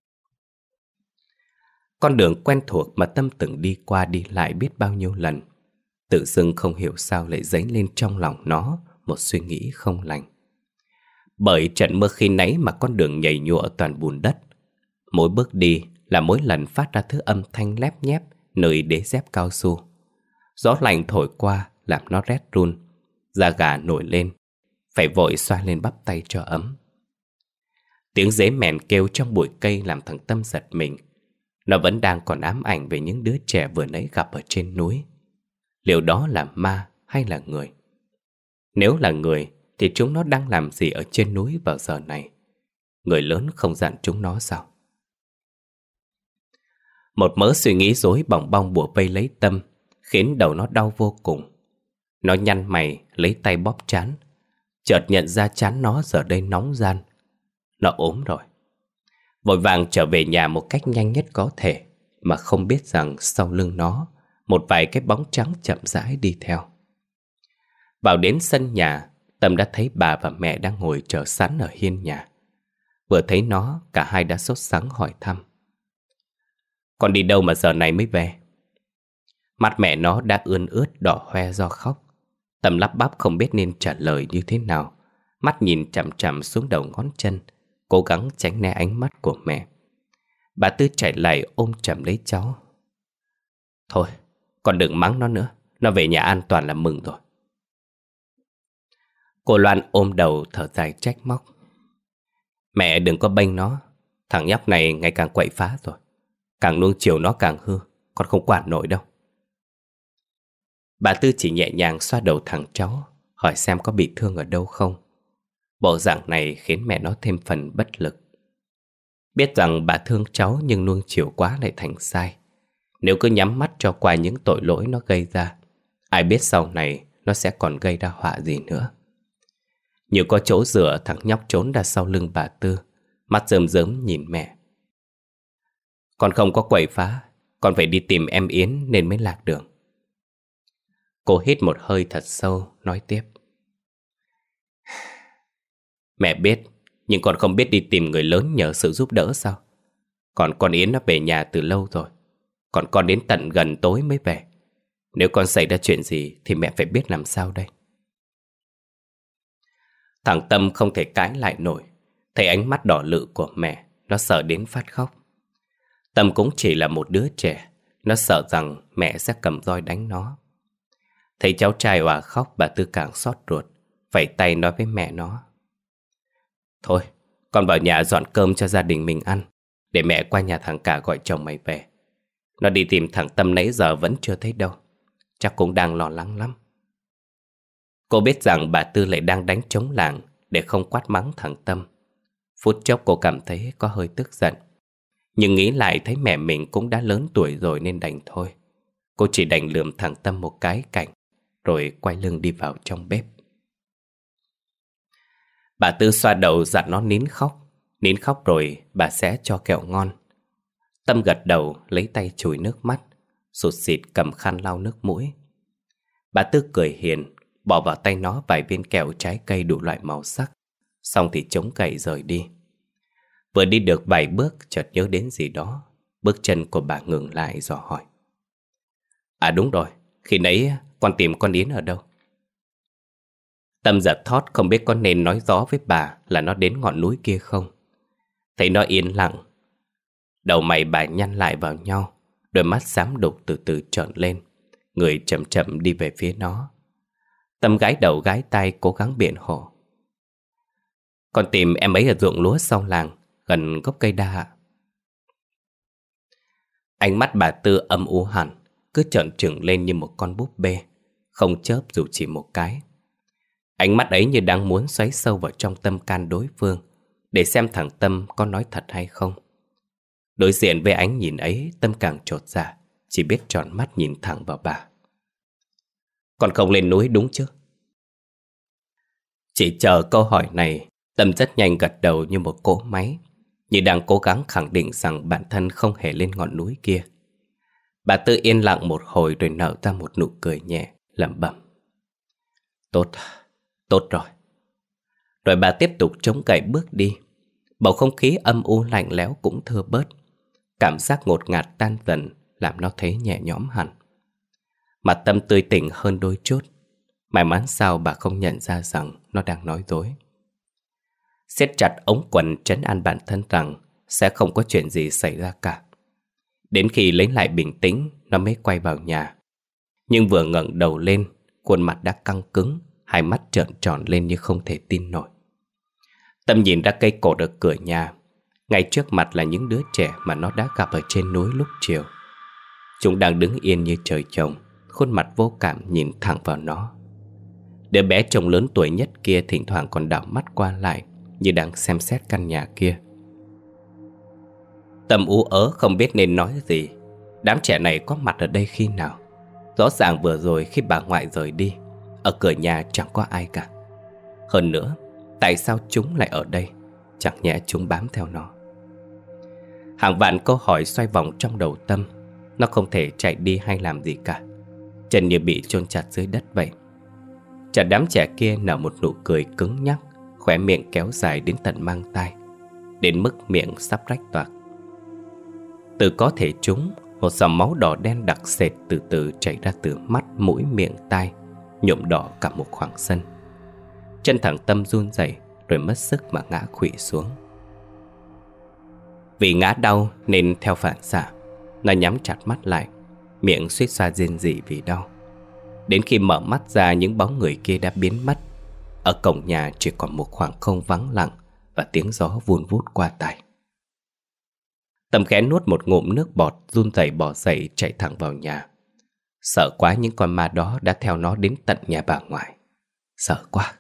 Con đường quen thuộc mà Tâm từng đi qua đi lại biết bao nhiêu lần, tự dưng không hiểu sao lại dấy lên trong lòng nó một suy nghĩ không lành. Bởi trận mưa khi nãy mà con đường nhầy nhụa toàn bùn đất. Mỗi bước đi là mỗi lần phát ra thứ âm thanh lép nhép nơi đế dép cao su. Gió lạnh thổi qua làm nó rét run, da gà nổi lên, phải vội xoa lên bắp tay cho ấm. Tiếng dế mèn kêu trong bụi cây làm thằng Tâm giật mình. Nó vẫn đang còn ám ảnh về những đứa trẻ vừa nãy gặp ở trên núi. Liệu đó là ma hay là người? Nếu là người thì chúng nó đang làm gì ở trên núi vào giờ này? Người lớn không dặn chúng nó sao? Một mớ suy nghĩ rối bòng bong bủa vây lấy Tâm, khiến đầu nó đau vô cùng. Nó nhăn mày lấy tay bóp trán, chợt nhận ra trán nó giờ đây nóng ran. Nó ốm rồi. Vội vàng trở về nhà một cách nhanh nhất có thể, mà không biết rằng sau lưng nó, một vài cái bóng trắng chậm rãi đi theo. Vào đến sân nhà, Tâm đã thấy bà và mẹ đang ngồi chờ sẵn ở hiên nhà. Vừa thấy nó, cả hai đã sốt sắng hỏi thăm. Con đi đâu mà giờ này mới về? Mắt mẹ nó đã ươn ướt đỏ hoe do khóc. Tâm lắp bắp không biết nên trả lời như thế nào. Mắt nhìn chằm chằm xuống đầu ngón chân, cố gắng tránh né ánh mắt của mẹ. Bà Tư chạy lại ôm chầm lấy cháu. Thôi, con đừng mắng nó nữa. Nó về nhà an toàn là mừng rồi. Cô Loan ôm đầu thở dài trách móc. Mẹ đừng có bênh nó. Thằng nhóc này ngày càng quậy phá rồi. Càng nuông chiều nó càng hư. Con không quản nổi đâu. Bà Tư chỉ nhẹ nhàng xoa đầu thằng cháu, hỏi xem có bị thương ở đâu không. Bộ dạng này khiến mẹ nó thêm phần bất lực. Biết rằng bà thương cháu nhưng nuông chiều quá lại thành sai. Nếu cứ nhắm mắt cho qua những tội lỗi nó gây ra, ai biết sau này nó sẽ còn gây ra họa gì nữa. Như có chỗ dựa, thằng nhóc trốn ra sau lưng bà Tư, mắt rơm rớm nhìn mẹ. Con không có quậy phá, con phải đi tìm em Yến nên mới lạc đường. Cô hít một hơi thật sâu, nói tiếp. Mẹ biết, nhưng con không biết đi tìm người lớn nhờ sự giúp đỡ sao? Còn con Yến nó về nhà từ lâu rồi. Còn con đến tận gần tối mới về. Nếu con xảy ra chuyện gì thì mẹ phải biết làm sao đây? Thằng Tâm không thể cãi lại nổi. Thấy ánh mắt đỏ lự của mẹ, nó sợ đến phát khóc. Tâm cũng chỉ là một đứa trẻ. Nó sợ rằng mẹ sẽ cầm roi đánh nó. Thấy cháu trai òa khóc, bà Tư càng xót ruột, vẫy tay nói với mẹ nó. Thôi, con vào nhà dọn cơm cho gia đình mình ăn, để mẹ qua nhà thằng Cả gọi chồng mày về. Nó đi tìm thằng Tâm nãy giờ vẫn chưa thấy đâu. Chắc cũng đang lo lắng lắm. Cô biết rằng bà Tư lại đang đánh trống làng để không quát mắng thằng Tâm. Phút chốc cô cảm thấy có hơi tức giận. Nhưng nghĩ lại thấy mẹ mình cũng đã lớn tuổi rồi nên đành thôi. Cô chỉ đành lườm thằng Tâm một cái cảnh, rồi quay lưng đi vào trong bếp. Bà Tư xoa đầu dặn nó nín khóc. Nín khóc rồi bà sẽ cho kẹo ngon. Tâm gật đầu lấy tay chùi nước mắt, sụt sịt cầm khăn lau nước mũi. Bà Tư cười hiền, bỏ vào tay nó vài viên kẹo trái cây đủ loại màu sắc. Xong thì chống gậy rời đi. Vừa đi được vài bước chợt nhớ đến gì đó. Bước chân của bà ngừng lại dò hỏi. À đúng rồi, khi nãy con tìm con Yến ở đâu? Tâm giật thót không biết có nên nói rõ với bà là nó đến ngọn núi kia không. Thấy nó yên lặng, đầu mày bà nhăn lại vào nhau, đôi mắt xám đục từ từ trợn lên, người chậm chậm đi về phía nó. Tâm gái đầu gái tay cố gắng biện hộ. Con tìm em ấy ở ruộng lúa sau làng, gần gốc cây đa ạ. Ánh mắt bà Tư âm u hẳn, cứ trợn trừng lên như một con búp bê, không chớp dù chỉ một cái. Ánh mắt ấy như đang muốn xoáy sâu vào trong tâm can đối phương, để xem thằng Tâm có nói thật hay không. Đối diện với ánh nhìn ấy, Tâm càng chột dạ, chỉ biết tròn mắt nhìn thẳng vào bà. Con không lên núi đúng chứ? Chỉ chờ câu hỏi này, Tâm rất nhanh gật đầu như một cỗ máy, như đang cố gắng khẳng định rằng bản thân không hề lên ngọn núi kia. Bà Tư yên lặng một hồi rồi nở ra một nụ cười nhẹ, lẩm bẩm. Tốt rồi. Rồi bà tiếp tục chống gậy bước đi. Bầu không khí âm u lạnh lẽo cũng thưa bớt. Cảm giác ngột ngạt tan dần làm nó thấy nhẹ nhõm hẳn. Mặt Tâm tươi tỉnh hơn đôi chút. May mắn sao bà không nhận ra rằng nó đang nói dối. Siết chặt ống quần trấn an bản thân rằng sẽ không có chuyện gì xảy ra cả. Đến khi lấy lại bình tĩnh, nó mới quay vào nhà. Nhưng vừa ngẩng đầu lên, khuôn mặt đã căng cứng, hai mắt trợn tròn lên như không thể tin nổi. Tâm nhìn ra cây cột ở cửa nhà. Ngay trước mặt là những đứa trẻ mà nó đã gặp ở trên núi lúc chiều. Chúng đang đứng yên như trời trồng, khuôn mặt vô cảm nhìn thẳng vào nó. Đứa bé trông lớn tuổi nhất kia thỉnh thoảng còn đảo mắt qua lại, như đang xem xét căn nhà kia. Tâm ú ớ không biết nên nói gì. Đám trẻ này có mặt ở đây khi nào? Rõ ràng vừa rồi khi bà ngoại rời đi, ở cửa nhà chẳng có ai cả. Hơn nữa, tại sao chúng lại ở đây? Chẳng nhẽ chúng bám theo nó? Hàng vạn câu hỏi xoay vòng trong đầu Tâm. Nó không thể chạy đi hay làm gì cả, chân như bị chôn chặt dưới đất vậy. Chợt đám trẻ kia nở một nụ cười cứng nhắc, khóe miệng kéo dài đến tận mang tai, đến mức miệng sắp rách toạc. Từ có thể chúng, một dòng máu đỏ đen đặc sệt từ từ chảy ra từ mắt, mũi, miệng, tai, nhuộm đỏ cả một khoảng sân. Chân thằng Tâm run rẩy rồi mất sức mà ngã khuỵu xuống. Vì ngã đau nên theo phản xạ, nó nhắm chặt mắt lại, miệng suýt xoa rên rỉ vì đau. Đến khi mở mắt ra, những bóng người kia đã biến mất. Ở cổng nhà chỉ còn một khoảng không vắng lặng và tiếng gió vun vút qua tai. Tâm khẽ nuốt một ngụm nước bọt, run rẩy bò dậy chạy thẳng vào nhà. Sợ quá những con ma đó đã theo nó đến tận nhà bà ngoại. Sợ quá.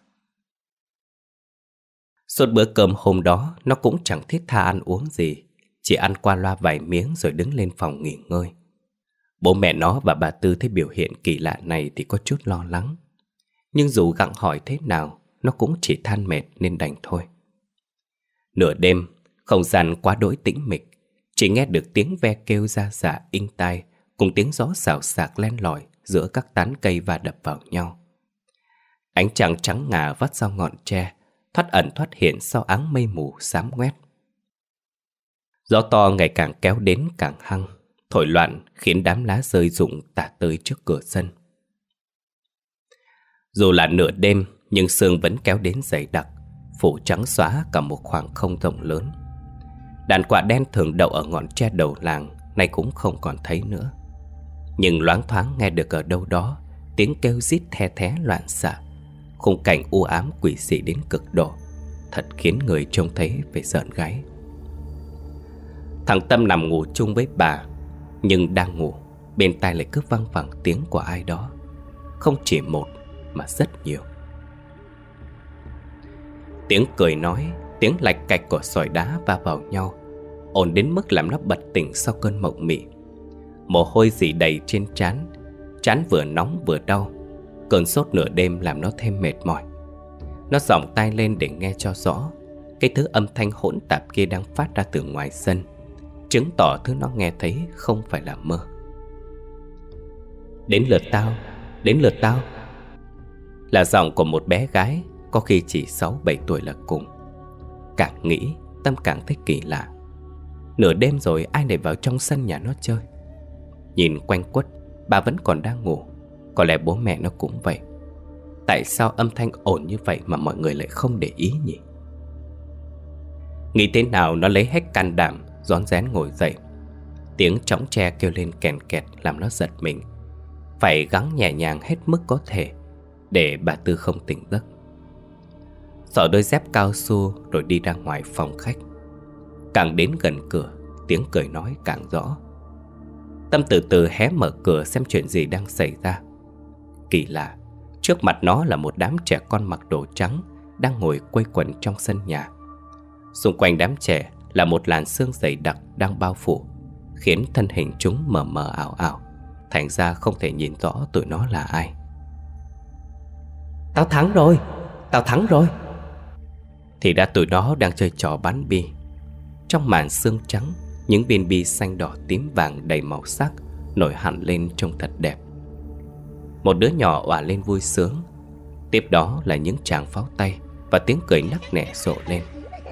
Suốt bữa cơm hôm đó, nó cũng chẳng thiết tha ăn uống gì, chỉ ăn qua loa vài miếng rồi đứng lên phòng nghỉ ngơi. Bố mẹ nó và bà Tư thấy biểu hiện kỳ lạ này thì có chút lo lắng. Nhưng dù gặng hỏi thế nào, nó cũng chỉ than mệt nên đành thôi. Nửa đêm, không gian quá đỗi tĩnh mịch, chỉ nghe được tiếng ve kêu ra dạ inh tai cùng tiếng gió xào xạc len lỏi giữa các tán cây va đập vào nhau. Ánh trăng trắng ngà vắt sau ngọn tre, thoát ẩn thoát hiện sau áng mây mù xám ngoét. Gió to ngày càng kéo đến càng hăng, thổi loạn khiến đám lá rơi rụng tả tơi trước cửa sân. Dù là nửa đêm nhưng sương vẫn kéo đến dày đặc, phủ trắng xóa cả một khoảng không rộng lớn. Đàn quạ đen thường đậu ở ngọn tre đầu làng nay cũng không còn thấy nữa. Nhưng loáng thoáng nghe được ở đâu đó tiếng kêu rít the thé loạn xạ. Khung cảnh u ám quỷ dị đến cực độ, thật khiến người trông thấy phải rợn gáy. Thằng Tâm nằm ngủ chung với bà, nhưng đang ngủ, bên tai lại cứ văng vẳng tiếng của ai đó. Không chỉ một mà rất nhiều. Tiếng cười nói, tiếng lạch cạch của sỏi đá va vào nhau, ồn đến mức làm nó bật tỉnh sau cơn mộng mị. Mồ hôi rỉ đầy trên trán, trán vừa nóng vừa đau. Cơn sốt nửa đêm làm nó thêm mệt mỏi. Nó giỏng tai lên để nghe cho rõ. Cái thứ âm thanh hỗn tạp kia đang phát ra từ ngoài sân, chứng tỏ thứ nó nghe thấy không phải là mơ. Đến lượt tao, đến lượt tao, là giọng của một bé gái, có khi chỉ 6-7 tuổi là cùng. Càng nghĩ, Tâm càng thấy kỳ lạ. Nửa đêm rồi ai lại vào trong sân nhà nó chơi? Nhìn quanh quất, bà vẫn còn đang ngủ. Có lẽ bố mẹ nó cũng vậy. Tại sao âm thanh ồn như vậy mà mọi người lại không để ý nhỉ? Nghĩ thế nào nó lấy hết can đảm, rón rén ngồi dậy. Tiếng trống tre kêu lên kèn kẹt làm nó giật mình. Phải gắng nhẹ nhàng hết mức có thể để bà Tư không tỉnh giấc. Xỏ đôi dép cao su rồi đi ra ngoài phòng khách. Càng đến gần cửa, tiếng cười nói càng rõ. Tâm từ từ hé mở cửa xem chuyện gì đang xảy ra. Kỳ lạ, trước mặt nó là một đám trẻ con mặc đồ trắng đang ngồi quây quần trong sân nhà. Xung quanh đám trẻ là một làn sương dày đặc đang bao phủ, khiến thân hình chúng mờ mờ ảo ảo, thành ra không thể nhìn rõ tụi nó là ai. Tao thắng rồi, tao thắng rồi. Thì ra tụi nó đang chơi trò bắn bi. Trong màn sương trắng, những viên bi xanh đỏ tím vàng đầy màu sắc nổi hẳn lên trông thật đẹp. Một đứa nhỏ òa lên vui sướng. Tiếp đó là những tràng pháo tay và tiếng cười nắc nẻ rộ lên.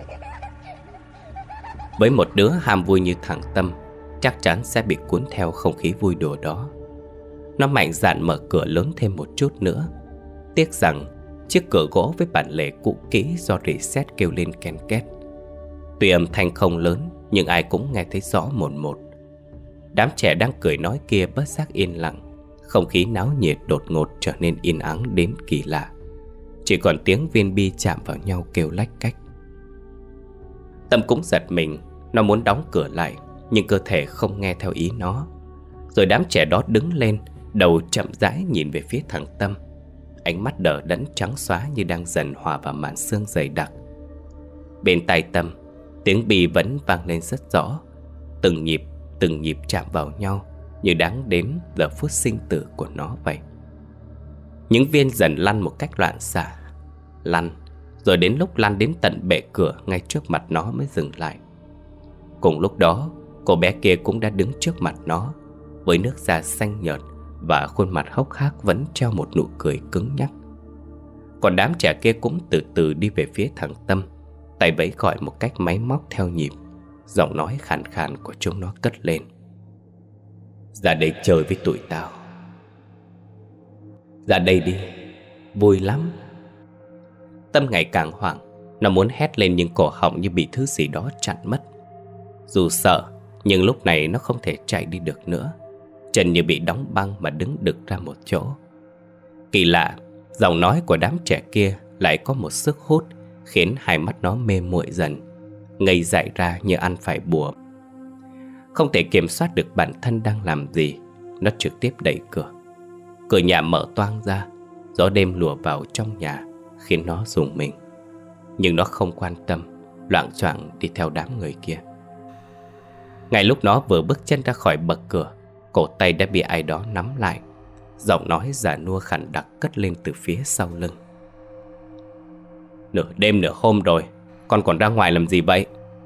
Với một đứa ham vui như thằng Tâm, chắc chắn sẽ bị cuốn theo không khí vui đùa đó. Nó mạnh dạn mở cửa lớn thêm một chút nữa. Tiếc rằng chiếc cửa gỗ với bản lề cũ kỹ do rỉ sét kêu lên ken két. Tuy âm thanh không lớn, nhưng ai cũng nghe thấy rõ mồn một. Đám trẻ đang cười nói kia bất giác yên lặng. Không khí náo nhiệt đột ngột trở nên yên ắng đến kỳ lạ. Chỉ còn tiếng viên bi chạm vào nhau kêu lách cách. Tâm cũng giật mình. Nó muốn đóng cửa lại, nhưng cơ thể không nghe theo ý nó. Rồi đám trẻ đó đứng lên, đầu chậm rãi nhìn về phía thằng Tâm. Ánh mắt đờ đẫn trắng xóa như đang dần hòa vào màn sương dày đặc. Bên tai Tâm, tiếng bi vẫn vang lên rất rõ. Từng nhịp chạm vào nhau, như đáng đếm giờ phút sinh tử của nó vậy. Những viên dần lăn một cách loạn xạ. Lăn, rồi đến lúc lăn đến tận bệ cửa ngay trước mặt nó mới dừng lại. Cùng lúc đó, cô bé kia cũng đã đứng trước mặt nó, với nước da xanh nhợt và khuôn mặt hốc hác vẫn treo một nụ cười cứng nhắc. Còn đám trẻ kia cũng từ từ đi về phía thằng Tâm, tay vẫy gọi một cách máy móc theo nhịp. Giọng nói khàn khàn của chúng nó cất lên: "Ra đây chơi với tụi tao. Ra đây đi, vui lắm." Tâm ngày càng hoảng. Nó muốn hét lên nhưng cổ họng như bị thứ gì đó chặn mất. Dù sợ, nhưng lúc này nó không thể chạy đi được nữa. Chân như bị đóng băng mà đứng đực ra một chỗ. Kỳ lạ, giọng nói của đám trẻ kia lại có một sức hút khiến hai mắt nó mê muội dần, ngây dại ra như ăn phải bùa. Không thể kiểm soát được bản thân đang làm gì, nó trực tiếp đẩy cửa. Cửa nhà mở toang ra, gió đêm lùa vào trong nhà khiến nó rùng mình. Nhưng nó không quan tâm, loạng choạng đi theo đám người kia. Ngay lúc nó vừa bước chân ra khỏi bậc cửa, cổ tay đã bị ai đó nắm lại. Giọng nói già nua khàn đặc cất lên từ phía sau lưng: "Nửa đêm nửa hôm rồi, con còn ra ngoài làm gì vậy?"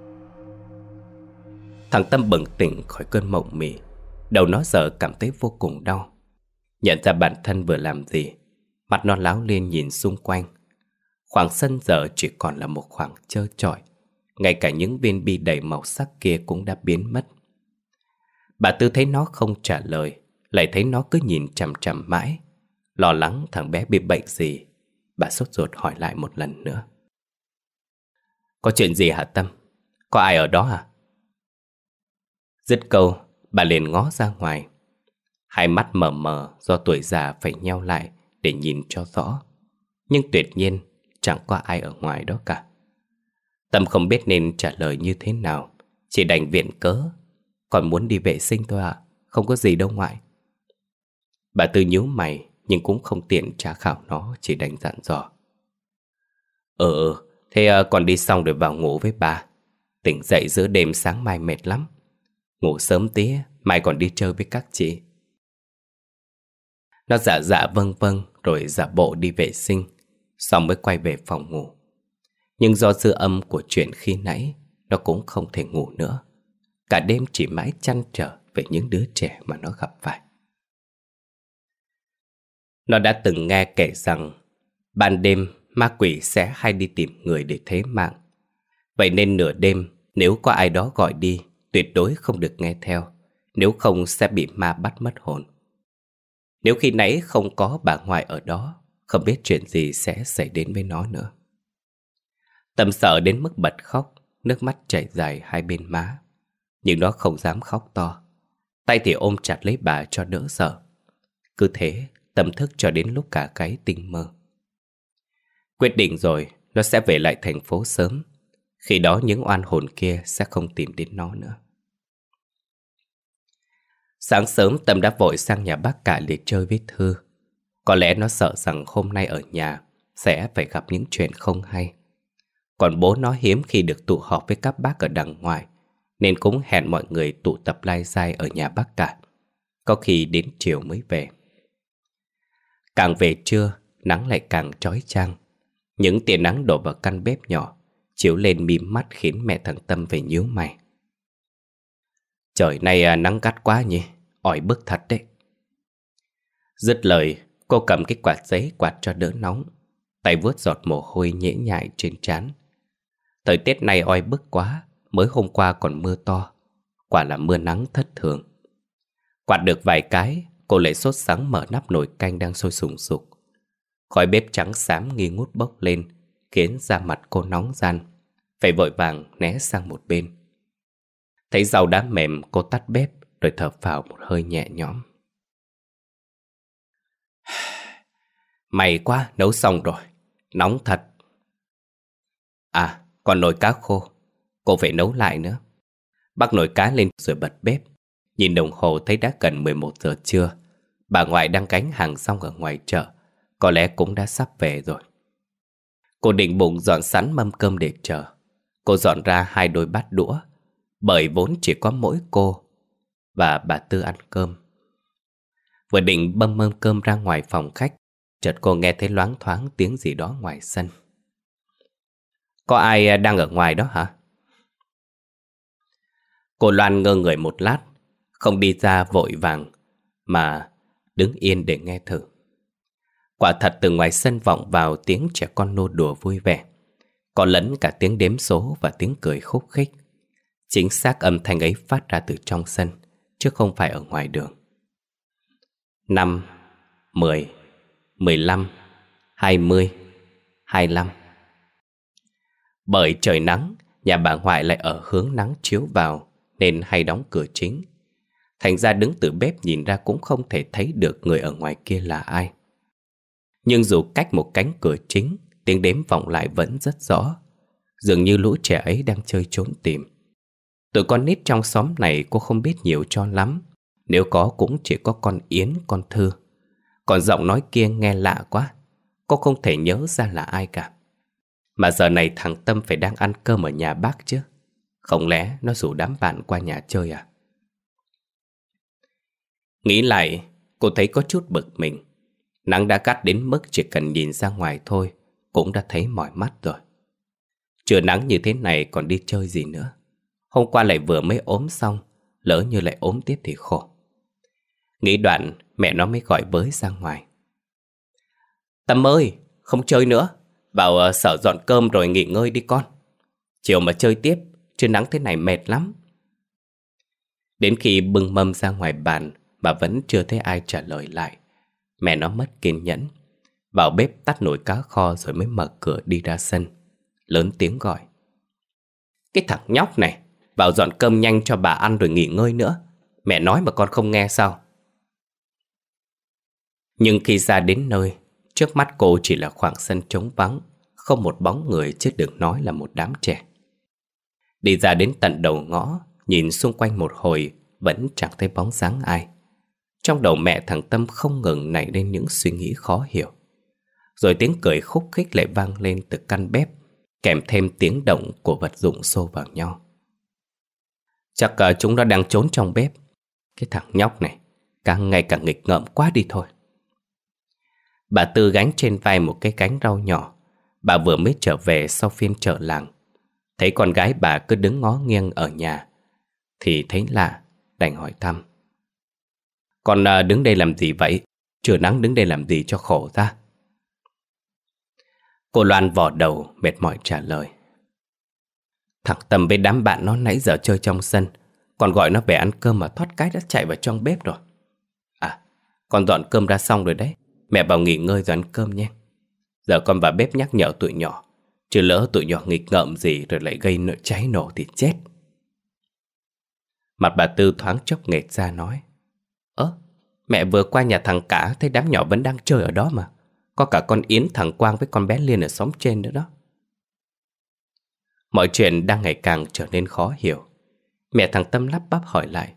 Thằng Tâm bừng tỉnh khỏi cơn mộng mị. Đầu nó giờ cảm thấy vô cùng đau. Nhận ra bản thân vừa làm gì, mặt nó láo liên nhìn xung quanh. Khoảng sân giờ chỉ còn là một khoảng trơ trọi. Ngay cả những viên bi đầy màu sắc kia cũng đã biến mất. Bà Tư thấy nó không trả lời, lại thấy nó cứ nhìn chằm chằm mãi. Lo lắng thằng bé bị bệnh gì, bà sốt ruột hỏi lại một lần nữa: "Có chuyện gì hả Tâm? Có ai ở đó hả?" Dứt câu, bà liền ngó ra ngoài. Hai mắt mờ mờ do tuổi già phải nheo lại để nhìn cho rõ. Nhưng tuyệt nhiên chẳng có ai ở ngoài đó cả. Tâm không biết nên trả lời như thế nào, chỉ đành viện cớ: "Còn muốn đi vệ sinh thôi ạ, không có gì đâu ngoại." Bà Tư nhíu mày nhưng cũng không tiện trả khảo nó, chỉ đành dặn dò: Thế con đi xong rồi vào ngủ với bà. Tỉnh dậy giữa đêm sáng mai mệt lắm. Ngủ sớm tí, mai còn đi chơi với các chị." Nó dạ dạ vâng vâng rồi giả bộ đi vệ sinh, xong mới quay về phòng ngủ. Nhưng do dư âm của chuyện khi nãy, nó cũng không thể ngủ nữa. Cả đêm chỉ mãi trăn trở về những đứa trẻ mà nó gặp phải. Nó đã từng nghe kể rằng ban đêm ma quỷ sẽ hay đi tìm người để thế mạng. Vậy nên nửa đêm nếu có ai đó gọi đi, tuyệt đối không được nghe theo, nếu không sẽ bị ma bắt mất hồn. Nếu khi nãy không có bà ngoại ở đó, không biết chuyện gì sẽ xảy đến với nó nữa. Tâm sợ đến mức bật khóc, nước mắt chảy dài hai bên má. Nhưng nó không dám khóc to, tay thì ôm chặt lấy bà cho đỡ sợ. Cứ thế tâm thức cho đến lúc cả cái tinh mơ. Quyết định rồi, nó sẽ về lại thành phố sớm. Khi đó những oan hồn kia sẽ không tìm đến nó nữa. Sáng sớm Tâm đã vội sang nhà bác cả để chơi với Thư. Có lẽ nó sợ rằng hôm nay ở nhà sẽ phải gặp những chuyện không hay. Còn bố nó hiếm khi được tụ họp với các bác ở đằng ngoài, nên cũng hẹn mọi người tụ tập lai dai ở nhà bác cả. Có khi đến chiều mới về. Càng về trưa, nắng lại càng chói chang. Những tia nắng đổ vào căn bếp nhỏ, chiếu lên mi mắt khiến mẹ thằng Tâm phải nhíu mày. "Trời nay nắng gắt quá nhỉ, ỏi bức thật đấy." Dứt lời, cô cầm cái quạt giấy quạt cho đỡ nóng, tay vuốt giọt mồ hôi nhễ nhại trên trán. Thời tiết này oi bức quá, mới hôm qua còn mưa to, quả là mưa nắng thất thường. Quạt được vài cái, cô lại sốt sắng mở nắp nồi canh đang sôi sùng sục. Khói bếp trắng xám nghi ngút bốc lên, khiến da mặt cô nóng ran, phải vội vàng né sang một bên. Thấy rau đã mềm, cô tắt bếp rồi thở phào một hơi nhẹ nhõm. May quá, nấu xong rồi, nóng thật. À, còn nồi cá khô, cô phải nấu lại nữa. Bắc nồi cá lên rồi bật bếp. Nhìn đồng hồ thấy đã gần 11 giờ trưa. Bà ngoại đang gánh hàng xong ở ngoài chợ, có lẽ cũng đã sắp về rồi. Cô định bụng dọn sẵn mâm cơm để chờ. Cô dọn ra 2 đôi bát đũa, bởi vốn chỉ có mỗi cô và bà Tư ăn cơm. Vừa định bưng mâm cơm ra ngoài phòng khách, chợt cô nghe thấy loáng thoáng tiếng gì đó ngoài sân. "Có ai đang ở ngoài đó hả?" Cô loan ngơ người một lát, không đi ra vội vàng mà đứng yên để nghe thử. Quả thật từ ngoài sân vọng vào tiếng trẻ con nô đùa vui vẻ, có lẫn cả tiếng đếm số và tiếng cười khúc khích. Chính xác âm thanh ấy phát ra từ trong sân, chứ không phải ở ngoài đường. 5, 10, 15, 20, 25. Bởi trời nắng, nhà bà ngoại lại ở hướng nắng chiếu vào nên hay đóng cửa chính. Thành ra đứng từ bếp nhìn ra cũng không thể thấy được người ở ngoài kia là ai. Nhưng dù cách một cánh cửa chính, tiếng đếm vọng lại vẫn rất rõ. Dường như lũ trẻ ấy đang chơi trốn tìm. Tụi con nít trong xóm này cô không biết nhiều cho lắm. Nếu có cũng chỉ có con Yến, con Thư. Còn giọng nói kia nghe lạ quá, cô không thể nhớ ra là ai cả. Mà giờ này thằng Tâm phải đang ăn cơm ở nhà bác chứ. Không lẽ nó rủ đám bạn qua nhà chơi à? Nghĩ lại, cô thấy có chút bực mình. Nắng đã gắt đến mức chỉ cần nhìn ra ngoài thôi cũng đã thấy mỏi mắt rồi. Trưa nắng như thế này còn đi chơi gì nữa. Hôm qua lại vừa mới ốm xong, lỡ như lại ốm tiếp thì khổ. Nghĩ đoạn, mẹ nó mới gọi với ra ngoài. Tâm ơi, không chơi nữa, vào sở dọn cơm rồi nghỉ ngơi đi con. Chiều mà chơi tiếp, chứ nắng thế này mệt lắm. Đến khi bưng mâm ra ngoài bàn mà vẫn chưa thấy ai trả lời lại, mẹ nó mất kiên nhẫn, vào bếp tắt nồi cá kho rồi mới mở cửa đi ra sân, lớn tiếng gọi. Cái thằng nhóc này, vào dọn cơm nhanh cho bà ăn rồi nghỉ ngơi nữa. Mẹ nói mà con không nghe sao? Nhưng khi ra đến nơi, trước mắt cô chỉ là khoảng sân trống vắng, không một bóng người chứ đừng nói là một đám trẻ. Đi ra đến tận đầu ngõ, nhìn xung quanh một hồi vẫn chẳng thấy bóng dáng ai. Trong đầu mẹ thằng Tâm không ngừng nảy lên những suy nghĩ khó hiểu. Rồi tiếng cười khúc khích lại vang lên từ căn bếp, kèm thêm tiếng động của vật dụng xô vào nhau. Chắc chúng nó đang trốn trong bếp. Cái thằng nhóc này càng ngày càng nghịch ngợm quá đi thôi. Bà Tư gánh trên vai một cái gánh rau nhỏ. Bà vừa mới trở về sau phiên chợ làng. Thấy con gái bà cứ đứng ngó nghiêng ở nhà thì thấy lạ, đành hỏi thăm. Con đứng đây làm gì vậy? Trưa nắng đứng đây làm gì cho khổ ra? Cô Loan vò đầu mệt mỏi trả lời. Thằng Tâm với đám bạn nó nãy giờ chơi trong sân, còn gọi nó về ăn cơm mà thoát cái đã chạy vào trong bếp rồi. À, con dọn cơm ra xong rồi đấy. Mẹ vào nghỉ ngơi rồi ăn cơm nhé. Giờ con vào bếp nhắc nhở tụi nhỏ, chứ lỡ tụi nhỏ nghịch ngợm gì rồi lại gây cháy nổ thì chết. Mặt bà Tư thoáng chốc nghệt ra nói. Mẹ vừa qua nhà thằng Cả thấy đám nhỏ vẫn đang chơi ở đó mà. Có cả con Yến, thằng Quang với con bé Liên ở xóm trên nữa đó. Mọi chuyện đang ngày càng trở nên khó hiểu. Mẹ thằng Tâm lắp bắp hỏi lại.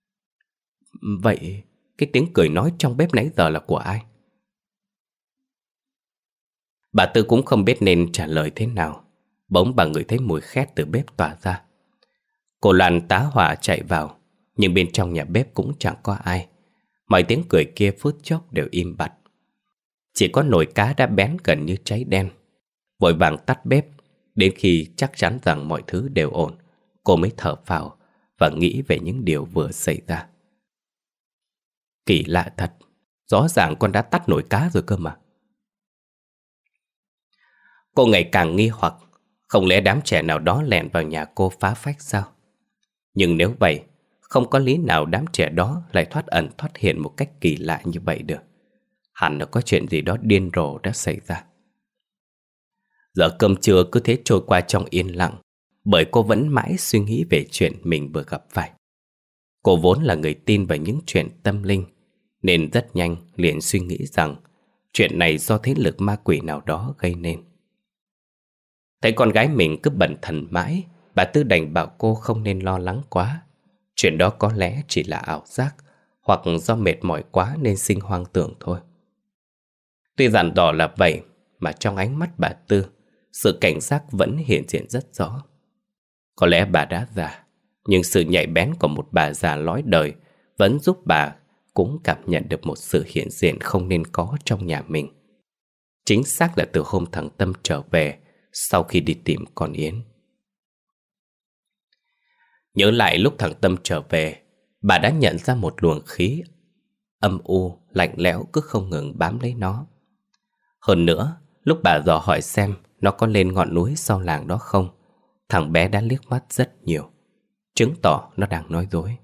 Vậy cái tiếng cười nói trong bếp nãy giờ là của ai? Bà Tư cũng không biết nên trả lời thế nào. Bỗng bà ngửi thấy mùi khét từ bếp tỏa ra. Cô Loan tá hỏa chạy vào, nhưng bên trong nhà bếp cũng chẳng có ai. Mọi tiếng cười kia phút chốc đều im bặt. Chỉ có nồi cá đã bén gần như cháy đen. Vội vàng tắt bếp. Đến khi chắc chắn rằng mọi thứ đều ổn, cô mới thở phào và nghĩ về những điều vừa xảy ra. Kỳ lạ thật, rõ ràng con đã tắt nồi cá rồi cơ mà. Cô ngày càng nghi hoặc, không lẽ đám trẻ nào đó lẻn vào nhà cô phá phách sao? Nhưng nếu vậy, không có lý nào đám trẻ đó lại thoát ẩn thoát hiện một cách kỳ lạ như vậy được. Hẳn là có chuyện gì đó điên rồ đã xảy ra. Giờ cơm trưa cứ thế trôi qua trong yên lặng, bởi cô vẫn mãi suy nghĩ về chuyện mình vừa gặp phải. Cô vốn là người tin vào những chuyện tâm linh, nên rất nhanh liền suy nghĩ rằng chuyện này do thế lực ma quỷ nào đó gây nên. Thấy con gái mình cứ bần thần mãi, bà Tư đành bảo cô không nên lo lắng quá. Chuyện đó có lẽ chỉ là ảo giác, hoặc do mệt mỏi quá nên sinh hoang tưởng thôi. Tuy dặn dò là vậy, mà trong ánh mắt bà Tư, sự cảnh giác vẫn hiện diện rất rõ. Có lẽ bà đã già, nhưng sự nhạy bén của một bà già lói đời vẫn giúp bà cũng cảm nhận được một sự hiện diện không nên có trong nhà mình. Chính xác là từ hôm thằng Tâm trở về sau khi đi tìm con Yến. Nhớ lại lúc thằng Tâm trở về, Bà đã nhận ra một luồng khí âm u, lạnh lẽo cứ không ngừng bám lấy nó. Hơn nữa, lúc bà dò hỏi xem nó có lên ngọn núi sau làng đó không, thằng bé đã liếc mắt rất nhiều, chứng tỏ nó đang nói dối.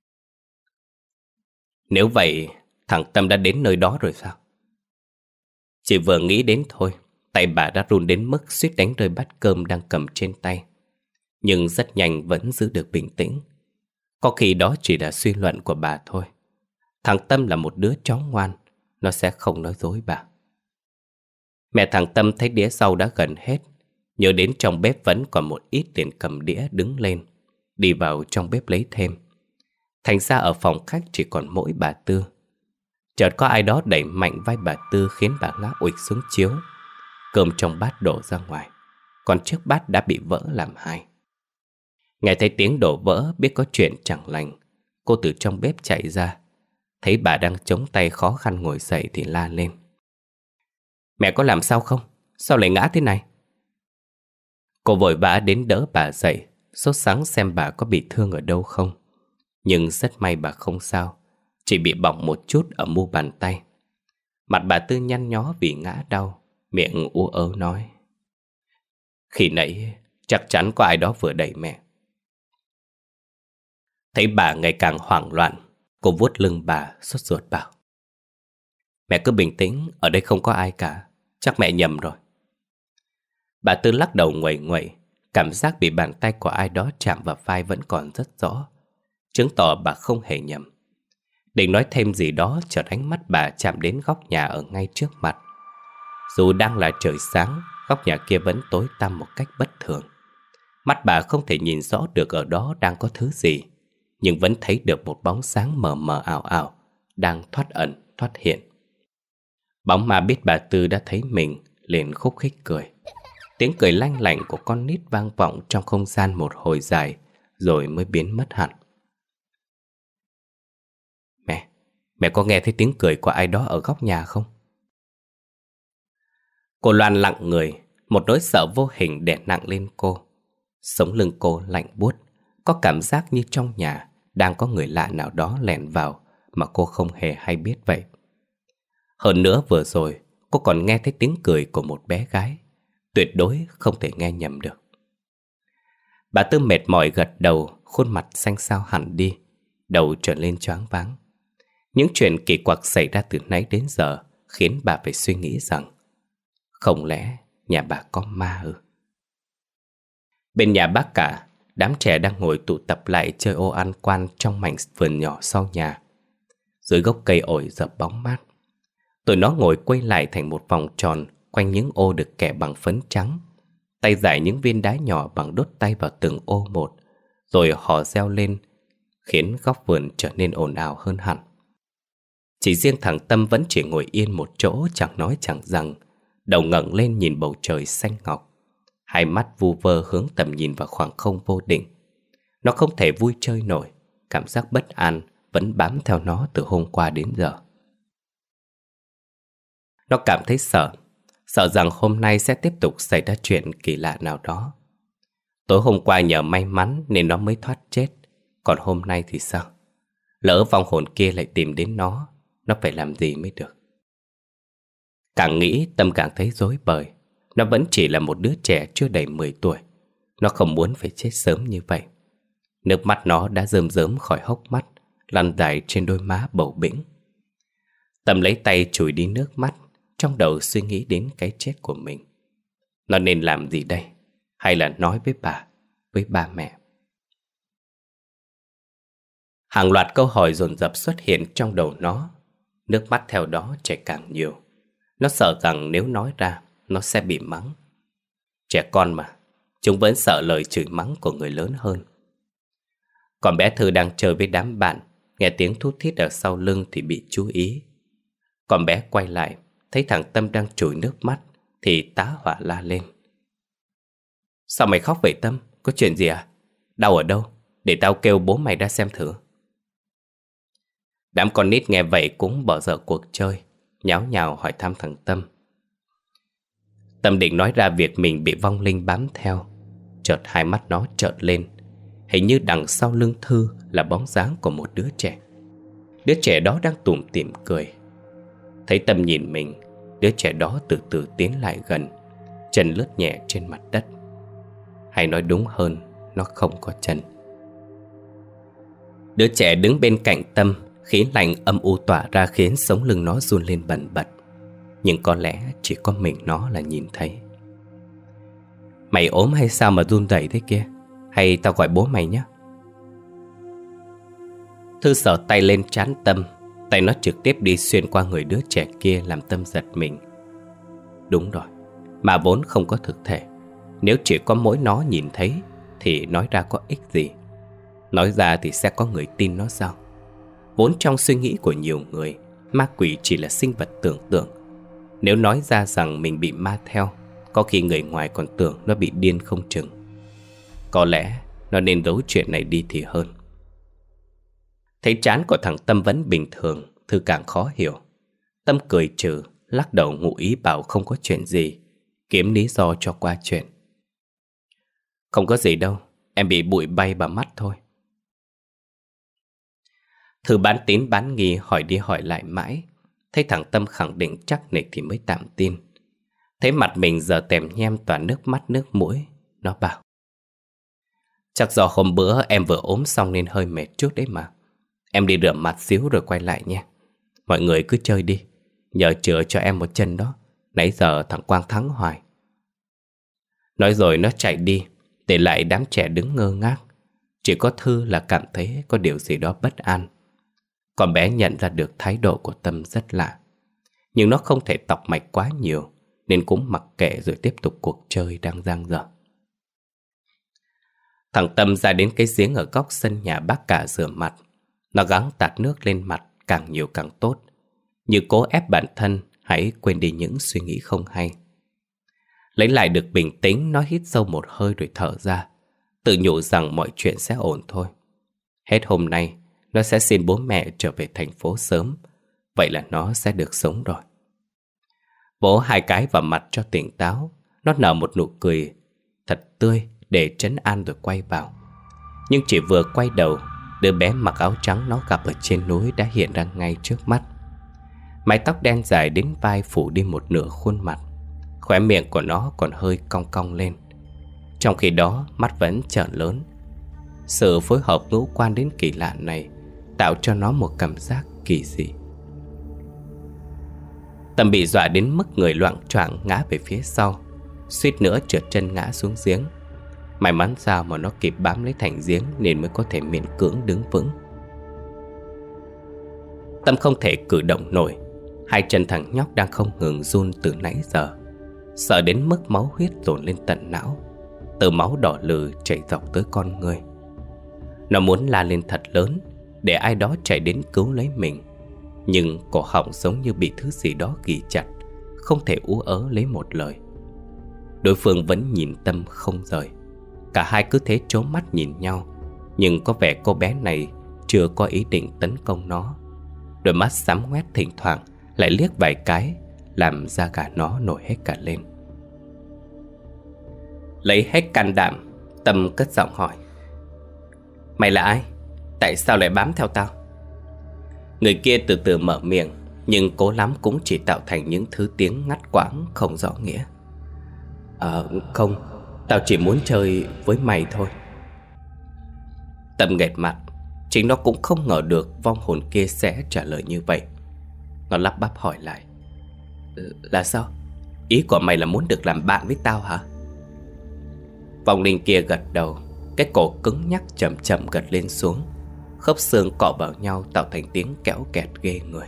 Nếu vậy, thằng Tâm đã đến nơi đó rồi sao? Chỉ vừa nghĩ đến thôi, tay bà đã run đến mức suýt đánh rơi bát cơm đang cầm trên tay. Nhưng rất nhanh vẫn giữ được bình tĩnh. Có khi đó chỉ là suy luận của bà thôi. Thằng Tâm là một đứa chó ngoan, nó sẽ không nói dối bà. Mẹ thằng Tâm thấy đĩa rau đã gần hết, nhớ đến trong bếp vẫn còn một ít, liền cầm đĩa đứng lên, đi vào trong bếp lấy thêm. Thành ra ở phòng khách chỉ còn mỗi bà Tư. Chợt có ai đó đẩy mạnh vai bà Tư khiến bà ngã ụịch xuống chiếu. Cơm trong bát đổ ra ngoài, còn chiếc bát đã bị vỡ làm hai. Nghe thấy tiếng đổ vỡ, biết có chuyện chẳng lành, cô từ trong bếp chạy ra. Thấy bà đang chống tay khó khăn ngồi dậy thì la lên: Mẹ có làm sao không? Sao lại ngã thế này? Cô vội vã đến đỡ bà dậy, sốt sắng xem bà có bị thương ở đâu không. Nhưng rất may bà không sao, chỉ bị bỏng một chút ở mu bàn tay. Mặt bà Tư nhăn nhó vì ngã đau, miệng ú ớ nói: Khi nãy chắc chắn có ai đó vừa đẩy mẹ. Thấy bà ngày càng hoảng loạn, cô vuốt lưng bà sốt ruột bảo: Mẹ cứ bình tĩnh, ở đây không có ai cả, chắc mẹ nhầm rồi. Bà Tư lắc đầu nguậy nguậy, cảm giác bị bàn tay của ai đó chạm vào vai vẫn còn rất rõ, chứng tỏ bà không hề nhầm. Định nói thêm gì đó, chợt ánh mắt bà chạm đến góc nhà ở ngay trước mặt. Dù đang là trời sáng, góc nhà kia vẫn tối tăm một cách bất thường. Mắt bà không thể nhìn rõ được ở đó đang có thứ gì, nhưng vẫn thấy được một bóng sáng mờ mờ ảo ảo đang thoát ẩn thoát hiện. Bóng ma biết bà Tư đã thấy mình, liền khúc khích cười. Tiếng cười lanh lảnh của con nít vang vọng trong không gian một hồi dài, rồi mới biến mất hẳn. Mẹ có nghe thấy tiếng cười của ai đó ở góc nhà không? Cô Loan lặng người, một nỗi sợ vô hình đè nặng lên cô. Sống lưng cô lạnh buốt, có cảm giác như trong nhà đang có người lạ nào đó lẻn vào mà cô không hề hay biết vậy. Hơn nữa vừa rồi cô còn nghe thấy tiếng cười của một bé gái, tuyệt đối không thể nghe nhầm được. Bà Tư mệt mỏi gật đầu, khuôn mặt xanh xao hẳn đi, đầu trở lên choáng váng. Những chuyện kỳ quặc xảy ra từ nãy đến giờ khiến bà phải suy nghĩ rằng không lẽ nhà bà có ma ư? Bên nhà bác cả, đám trẻ đang ngồi tụ tập lại chơi ô ăn quan trong mảnh vườn nhỏ sau nhà. Dưới gốc cây ổi dập bóng mát, tụi nó ngồi quay lại thành một vòng tròn quanh những ô được kẻ bằng phấn trắng. Tay rải những viên đá nhỏ bằng đốt tay vào từng ô một, rồi hò reo lên, khiến góc vườn trở nên ồn ào hơn hẳn. Chỉ riêng thằng Tâm vẫn chỉ ngồi yên một chỗ, chẳng nói chẳng rằng, đầu ngẩng lên nhìn bầu trời xanh ngọc, hai mắt vu vơ hướng tầm nhìn vào khoảng không vô định. Nó không thể vui chơi nổi, cảm giác bất an vẫn bám theo nó từ hôm qua đến giờ. Nó cảm thấy sợ rằng hôm nay sẽ tiếp tục xảy ra chuyện kỳ lạ nào đó. Tối hôm qua nhờ may mắn nên nó mới thoát chết, còn hôm nay thì sao? Lỡ vong hồn kia lại tìm đến nó phải làm gì mới được? Càng nghĩ Tâm càng thấy rối bời. Nó vẫn chỉ là một đứa trẻ chưa đầy 10 tuổi. Nó không muốn phải chết sớm như vậy. Nước mắt nó đã rơm rớm khỏi hốc mắt, lăn dài trên đôi má bầu bĩnh. Tâm lấy tay chùi đi nước mắt, trong đầu suy nghĩ đến cái chết của mình. Nó nên làm gì đây? Hay là nói với bà, với ba mẹ? Hàng loạt câu hỏi dồn dập xuất hiện trong đầu nó. Nước mắt theo đó chảy càng nhiều. Nó sợ rằng nếu nói ra, nó sẽ bị mắng. Trẻ con mà, chúng vẫn sợ lời chửi mắng của người lớn hơn. Còn bé Thư đang chơi với đám bạn, nghe tiếng thút thít ở sau lưng thì bị chú ý. Còn bé quay lại, thấy thằng Tâm đang chùi nước mắt thì tá hỏa la lên: Sao mày khóc vậy Tâm? Có chuyện gì à? Đau ở đâu? Để tao kêu bố mày ra xem thử. Đám con nít nghe vậy cũng bỏ dở cuộc chơi, nháo nhào hỏi thăm thằng Tâm. Tâm định nói ra việc mình bị vong linh bám theo, chợt hai mắt nó trợn lên. Hình như đằng sau lưng Thư là bóng dáng của một đứa trẻ. Đứa trẻ đó đang tủm tỉm cười. Thấy Tâm nhìn mình, đứa trẻ đó từ từ tiến lại gần, chân lướt nhẹ trên mặt đất. Hay nói đúng hơn, nó không có chân. Đứa trẻ đứng bên cạnh Tâm, khí lạnh âm u tỏa ra khiến sống lưng nó run lên bần bật. Nhưng có lẽ chỉ có mình nó là nhìn thấy. Mày ốm hay sao mà run rẩy thế kia? Hay tao gọi bố mày nhé? Thư sờ tay lên trán Tâm. Tay nó trực tiếp đi xuyên qua người đứa trẻ kia, làm Tâm giật mình. Đúng rồi, mà vốn không có thực thể. Nếu chỉ có mỗi nó nhìn thấy thì nói ra có ích gì? Nói ra thì sẽ có người tin nó sao? Vốn trong suy nghĩ của nhiều người, ma quỷ chỉ là sinh vật tưởng tượng. Nếu nói ra rằng mình bị ma theo, có khi người ngoài còn tưởng nó bị điên không chừng. Có lẽ nó nên giấu chuyện này đi thì hơn. Thấy trán của thằng Tâm vẫn bình thường, Thư càng khó hiểu. Tâm cười trừ, lắc đầu ngụ ý bảo không có chuyện gì, kiếm lý do cho qua chuyện. Không có gì đâu, em bị bụi bay vào mắt thôi. Thư bán tín bán nghi hỏi đi hỏi lại mãi. Thấy thằng Tâm khẳng định chắc nịch thì mới tạm tin. Thấy mặt mình giờ tèm nhem toàn nước mắt nước mũi, nó bảo: chắc do hôm bữa em vừa ốm xong nên hơi mệt chút đấy mà. Em đi rửa mặt xíu rồi quay lại nha. Mọi người cứ chơi đi, nhờ chữa cho em một chân đó. Nãy giờ thằng Quang thắng hoài. Nói rồi nó chạy đi, để lại đám trẻ đứng ngơ ngác. Chỉ có Thư là cảm thấy có điều gì đó bất an. Con bé nhận ra được thái độ của Tâm rất lạ. Nhưng nó không thể tọc mạch quá nhiều, nên cũng mặc kệ rồi tiếp tục cuộc chơi đang dang dở. Thằng Tâm ra đến cái giếng ở góc sân nhà bác cả rửa mặt. Nó gắng tạt nước lên mặt càng nhiều càng tốt, như cố ép bản thân hãy quên đi những suy nghĩ không hay. Lấy lại được bình tĩnh, nó hít sâu một hơi rồi thở ra, tự nhủ rằng mọi chuyện sẽ ổn thôi. Hết hôm nay nó sẽ xin bố mẹ trở về thành phố sớm. Vậy là nó sẽ được sống rồi. Vỗ 2 cái vào mặt cho tỉnh táo, nó nở một nụ cười thật tươi để trấn an rồi quay vào. Nhưng chỉ vừa quay đầu, đứa bé mặc áo trắng nó gặp ở trên núi đã hiện ra ngay trước mắt. Mái tóc đen dài đến vai phủ đi một nửa khuôn mặt. Khóe miệng của nó còn hơi cong cong lên. Trong khi đó mắt vẫn trợn lớn. Sự phối hợp ngũ quan đến kỳ lạ này tạo cho nó một cảm giác kỳ dị. Tâm bị dọa đến mức người loạng choạng ngã về phía sau, suýt nữa trượt chân ngã xuống giếng. May mắn sao mà nó kịp bám lấy thành giếng nên mới có thể miễn cưỡng đứng vững. Tâm không thể cử động nổi. 2 chân thằng nhóc đang không ngừng run từ nãy giờ, sợ đến mức máu huyết dồn lên tận não, từ máu đỏ lừ chảy dọc tới con người. Nó muốn la lên thật lớn để ai đó chạy đến cứu lấy mình, nhưng cổ họng giống như bị thứ gì đó ghì chặt, không thể ú ớ lấy một lời. Đối phương vẫn nhìn Tâm không rời. Cả hai cứ thế trố mắt nhìn nhau, nhưng có vẻ cô bé này chưa có ý định tấn công nó. Đôi mắt xám ngoét thỉnh thoảng lại liếc vài cái, làm da gà nó nổi hết cả lên. Lấy hết can đảm, Tâm cất giọng hỏi: mày là ai? Tại sao lại bám theo tao? Người kia từ từ mở miệng, nhưng cố lắm cũng chỉ tạo thành những thứ tiếng ngắt quãng không rõ nghĩa. Không, tao chỉ muốn chơi với mày thôi. Tâm nghệt mặt. Chính nó cũng không ngờ được vong hồn kia sẽ trả lời như vậy. Nó lắp bắp hỏi lại: là sao? Ý của mày là muốn được làm bạn với tao hả? Vong linh kia gật đầu. Cái cổ cứng nhắc chậm chậm gật lên xuống, khớp xương cọ vào nhau tạo thành tiếng kéo kẹt ghê người.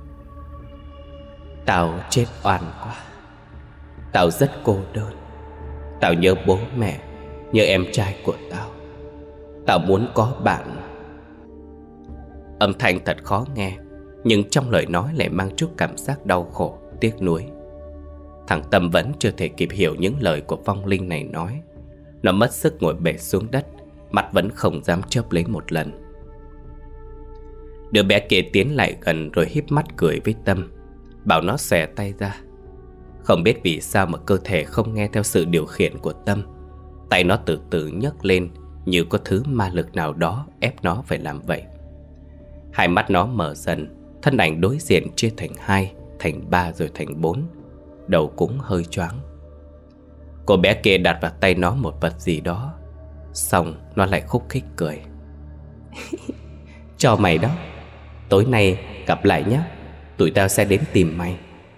Tao chết oan quá. Tao rất cô đơn. Tao nhớ bố mẹ, nhớ em trai của tao. Tao muốn có bạn. Âm thanh thật khó nghe, nhưng trong lời nói lại mang chút cảm giác đau khổ, tiếc nuối. Thằng Tâm vẫn chưa thể kịp hiểu những lời của vong linh này nói. Nó mất sức ngồi bệt xuống đất, mắt vẫn không dám chớp lấy một lần. Đứa bé kia tiến lại gần rồi híp mắt cười với Tâm, bảo nó xòe tay ra. Không biết vì sao mà cơ thể không nghe theo sự điều khiển của Tâm. Tay nó từ từ nhấc lên, như có thứ ma lực nào đó ép nó phải làm vậy. Hai mắt nó mở dần, thân ảnh đối diện chia thành 2, thành 3 rồi thành 4. Đầu cũng hơi choáng. Cô bé kia đặt vào tay nó một vật gì đó, xong nó lại khúc khích cười. Cho mày đó, tối nay gặp lại nhé, tụi tao sẽ đến tìm mày.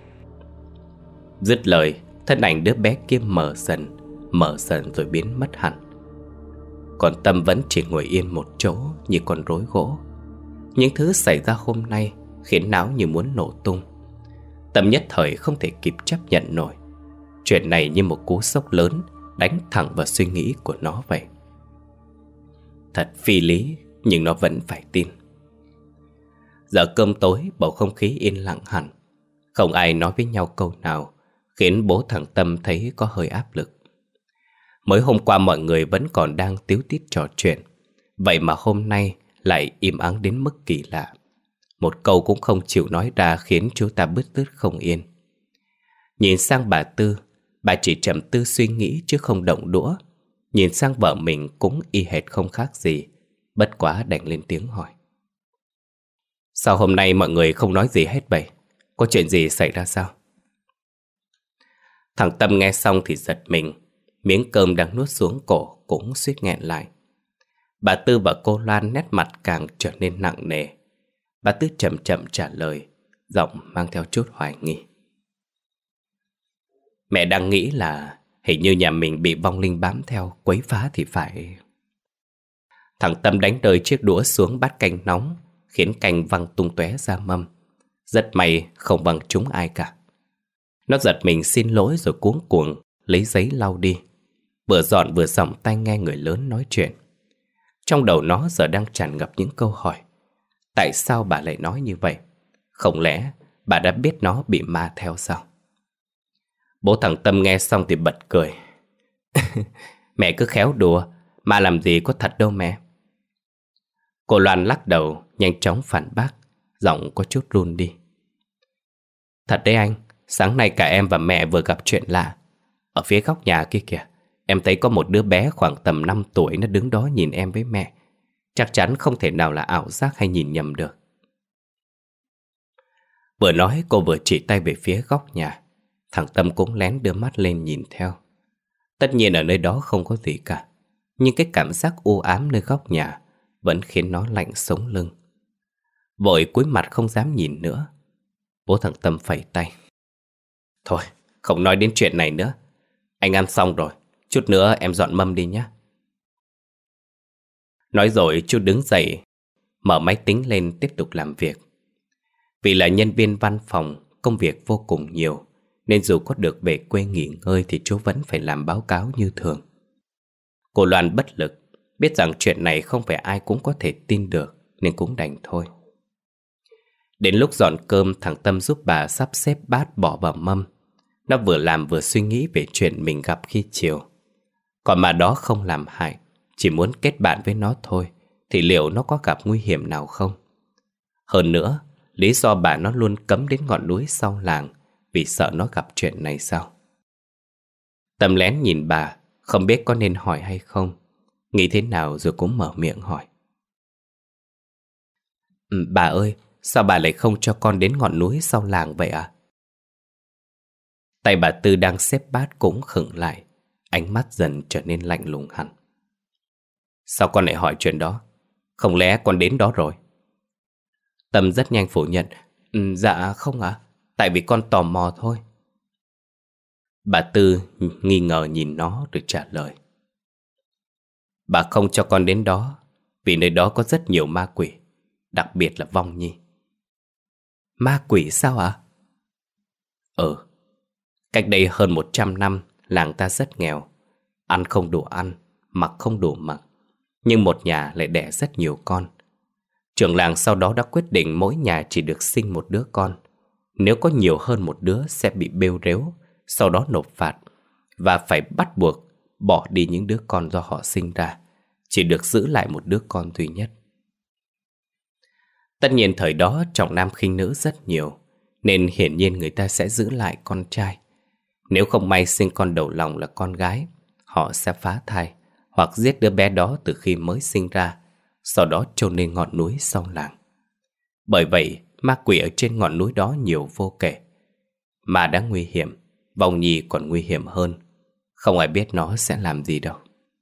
Dứt lời, thân ảnh đứa bé kia mở dần rồi biến mất hẳn. Còn Tâm vẫn chỉ ngồi yên một chỗ như con rối gỗ. Những thứ xảy ra hôm nay khiến não như muốn nổ tung. Tâm nhất thời không thể kịp chấp nhận nổi. Chuyện này như một cú sốc lớn đánh thẳng vào suy nghĩ của nó vậy. Thật phi lý, nhưng nó vẫn phải tin. Giờ cơm tối, bầu không khí yên lặng hẳn. Không ai nói với nhau câu nào, khiến bố thằng Tâm thấy có hơi áp lực. Mới hôm qua mọi người vẫn còn đang tíu tít trò chuyện, vậy mà hôm nay lại im ắng đến mức kỳ lạ. Một câu cũng không chịu nói ra khiến chú ta bứt rứt không yên. Nhìn sang bà Tư, bà chỉ trầm tư suy nghĩ chứ không động đũa. Nhìn sang vợ mình cũng y hệt không khác gì, bất quá đành lên tiếng hỏi. Sao hôm nay mọi người không nói gì hết vậy? Có chuyện gì xảy ra sao? Thằng Tâm nghe xong thì giật mình, miếng cơm đang nuốt xuống cổ cũng suýt nghẹn lại. Bà Tư và cô Loan nét mặt càng trở nên nặng nề. Bà Tư chậm chậm trả lời, giọng mang theo chút hoài nghi. Mẹ đang nghĩ là hình như nhà mình bị vong linh bám theo quấy phá thì phải. Thằng Tâm đánh rơi chiếc đũa xuống bát canh nóng, khiến canh văng tung tóe ra mâm. Rất may không văng trúng ai cả. Nó giật mình xin lỗi rồi cuống cuồng lấy giấy lau đi, vừa dọn vừa giọng tai nghe người lớn nói chuyện. Trong đầu nó giờ đang tràn ngập những câu hỏi. Tại sao bà lại nói như vậy? Không lẽ bà đã biết nó bị ma theo sao? Bố thằng Tâm nghe xong thì bật cười. Mẹ cứ khéo đùa, ma làm gì có thật đâu mẹ. Cô Loan lắc đầu, nhanh chóng phản bác, giọng có chút run đi. Thật đấy anh, sáng nay cả em và mẹ vừa gặp chuyện lạ. Ở phía góc nhà kia kìa, em thấy có một đứa bé khoảng tầm 5 tuổi nó đứng đó nhìn em với mẹ. Chắc chắn không thể nào là ảo giác hay nhìn nhầm được. Vừa nói cô vừa chỉ tay về phía góc nhà. Thằng Tâm cũng lén đưa mắt lên nhìn theo. Tất nhiên ở nơi đó không có gì cả, nhưng cái cảm giác u ám nơi góc nhà vẫn khiến nó lạnh sống lưng. Vội cúi mặt không dám nhìn nữa. Bố thằng Tâm phẩy tay. Thôi, không nói đến chuyện này nữa. Anh ăn xong rồi, chút nữa em dọn mâm đi nhé. Nói rồi chú đứng dậy, mở máy tính lên tiếp tục làm việc. Vì là nhân viên văn phòng, công việc vô cùng nhiều, nên dù có được về quê nghỉ ngơi thì chú vẫn phải làm báo cáo như thường. Cô Loan bất lực, biết rằng chuyện này không phải ai cũng có thể tin được, nên cũng đành thôi. Đến lúc dọn cơm, thằng Tâm giúp bà sắp xếp bát bỏ vào mâm. Nó vừa làm vừa suy nghĩ về chuyện mình gặp khi chiều. Còn mà đó không làm hại, chỉ muốn kết bạn với nó thôi, thì liệu nó có gặp nguy hiểm nào không? Hơn nữa, lý do bà nó luôn cấm đến ngọn núi sau làng vì sợ nó gặp chuyện này sao? Tâm lén nhìn bà, không biết có nên hỏi hay không. Nghĩ thế nào rồi cũng mở miệng hỏi. Bà ơi, sao bà lại không cho con đến ngọn núi sau làng vậy à? Tay bà Tư đang xếp bát cũng khựng lại, ánh mắt dần trở nên lạnh lùng hẳn. Sao con lại hỏi chuyện đó? Không lẽ con đến đó rồi? Tâm rất nhanh phủ nhận. Dạ không ạ, tại vì con tò mò thôi. Bà Tư nghi ngờ nhìn nó rồi trả lời. Bà không cho con đến đó vì nơi đó có rất nhiều ma quỷ, đặc biệt là vong nhi. Ma quỷ sao ạ? Cách đây hơn 100 năm, làng ta rất nghèo. Ăn không đủ ăn, mặc không đủ mặc, nhưng một nhà lại đẻ rất nhiều con. Trưởng làng sau đó đã quyết định mỗi nhà chỉ được sinh một đứa con. Nếu có nhiều hơn một đứa sẽ bị bêu rếu, sau đó nộp phạt và phải bắt buộc bỏ đi những đứa con do họ sinh ra, chỉ được giữ lại một đứa con duy nhất. Tất nhiên thời đó trọng nam khinh nữ rất nhiều, nên hiển nhiên người ta sẽ giữ lại con trai. Nếu không may sinh con đầu lòng là con gái, họ sẽ phá thai hoặc giết đứa bé đó từ khi mới sinh ra, sau đó chôn lên ngọn núi sau làng. Bởi vậy, ma quỷ ở trên ngọn núi đó nhiều vô kể. Mà đã nguy hiểm, vong nhi còn nguy hiểm hơn. Không ai biết nó sẽ làm gì đâu.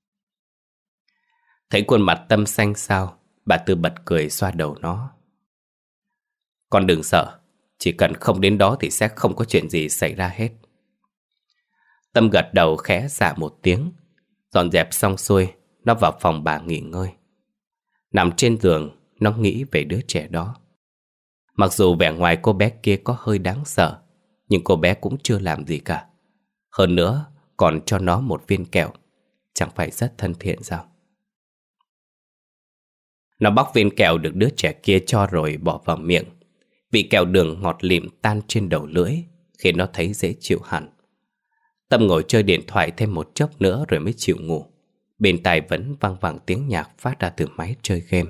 Thấy khuôn mặt Tâm xanh xao, bà Tư bật cười xoa đầu nó. Con đừng sợ, chỉ cần không đến đó thì sẽ không có chuyện gì xảy ra hết. Tâm gật đầu khẽ dạ một tiếng. Dọn dẹp xong xuôi, nó vào phòng bà nghỉ ngơi. Nằm trên giường, nó nghĩ về đứa trẻ đó. Mặc dù vẻ ngoài cô bé kia có hơi đáng sợ, nhưng cô bé cũng chưa làm gì cả. Hơn nữa, còn cho nó một viên kẹo. Chẳng phải rất thân thiện sao? Nó bóc viên kẹo được đứa trẻ kia cho rồi bỏ vào miệng. Vị kẹo đường ngọt lịm tan trên đầu lưỡi, khiến nó thấy dễ chịu hẳn. Tâm ngồi chơi điện thoại thêm một chốc nữa rồi mới chịu ngủ. Bên tai vẫn vang vẳng tiếng nhạc phát ra từ máy chơi game.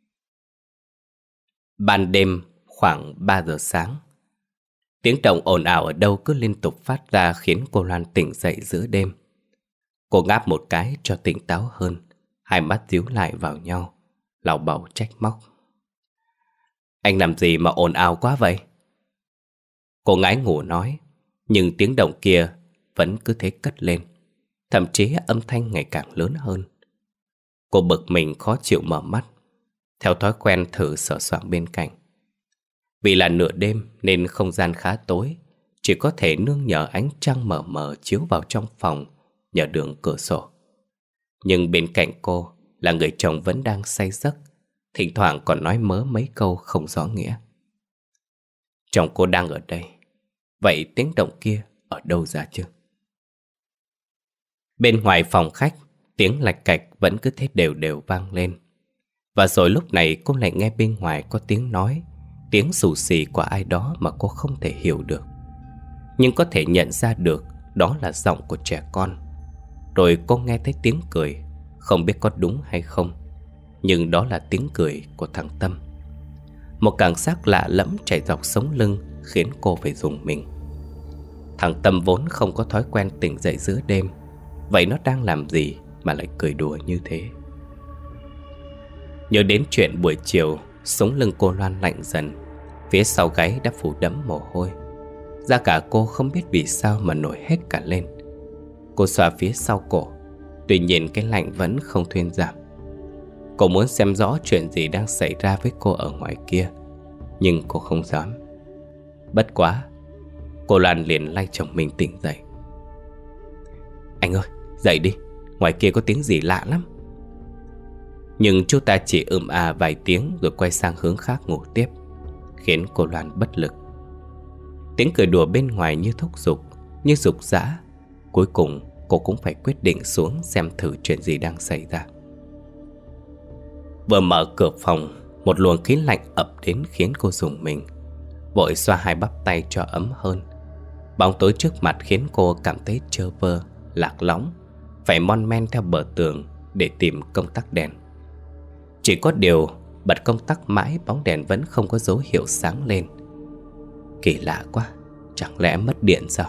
Ban đêm khoảng 3 giờ sáng, tiếng động ồn ào ở đâu cứ liên tục phát ra khiến cô Loan tỉnh dậy giữa đêm. Cô ngáp một cái cho tỉnh táo hơn, hai mắt díu lại vào nhau, lảo bảo trách móc. Anh làm gì mà ồn ào quá vậy? Cô ngái ngủ nói, nhưng tiếng động kia vẫn cứ thế cất lên, thậm chí âm thanh ngày càng lớn hơn. Cô bực mình khó chịu mở mắt, theo thói quen thử sờ soạng bên cạnh. Vì là nửa đêm nên không gian khá tối, chỉ có thể nương nhờ ánh trăng mờ mờ chiếu vào trong phòng nhờ đường cửa sổ. Nhưng bên cạnh cô là người chồng vẫn đang say giấc, thỉnh thoảng còn nói mớ mấy câu không rõ nghĩa. Chồng cô đang ở đây, vậy tiếng động kia ở đâu ra chứ? Bên ngoài phòng khách, tiếng lạch cạch vẫn cứ thế đều đều vang lên. Và rồi lúc này cô lại nghe bên ngoài có tiếng nói, tiếng xù xì của ai đó mà cô không thể hiểu được. Nhưng có thể nhận ra được đó là giọng của trẻ con. Rồi cô nghe thấy tiếng cười, không biết có đúng hay không, nhưng đó là tiếng cười của thằng Tâm. Một cảm giác lạ lẫm chảy dọc sống lưng khiến cô phải rùng mình. Thằng Tâm vốn không có thói quen tỉnh dậy giữa đêm, vậy nó đang làm gì mà lại cười đùa như thế? Nhớ đến chuyện buổi chiều, sống lưng cô Loan lạnh dần, phía sau gáy đã phủ đẫm mồ hôi. Da cả cô không biết vì sao mà nổi hết cả lên. Cô xoa phía sau cổ, tuy nhiên cái lạnh vẫn không thuyên giảm. Cô muốn xem rõ chuyện gì đang xảy ra với cô ở ngoài kia, nhưng cô không dám. Bất quá, cô Loan liền lay chồng mình tỉnh dậy. Anh ơi, dậy đi, ngoài kia có tiếng gì lạ lắm. Nhưng chú ta chỉ vài tiếng rồi quay sang hướng khác ngủ tiếp, khiến cô Loan bất lực. Tiếng cười đùa bên ngoài như thúc giục, như giục giã. Cuối cùng cô cũng phải quyết định xuống xem thử chuyện gì đang xảy ra. Vừa mở cửa phòng, một luồng khí lạnh ập đến khiến cô rùng mình. Vội xoa hai bắp tay cho ấm hơn. Bóng tối trước mặt khiến cô cảm thấy trơ vơ, lạc lõng, phải mon men theo bờ tường để tìm công tắc đèn. Chỉ có điều bật công tắc mãi bóng đèn vẫn không có dấu hiệu sáng lên. Kỳ lạ quá, chẳng lẽ mất điện sao?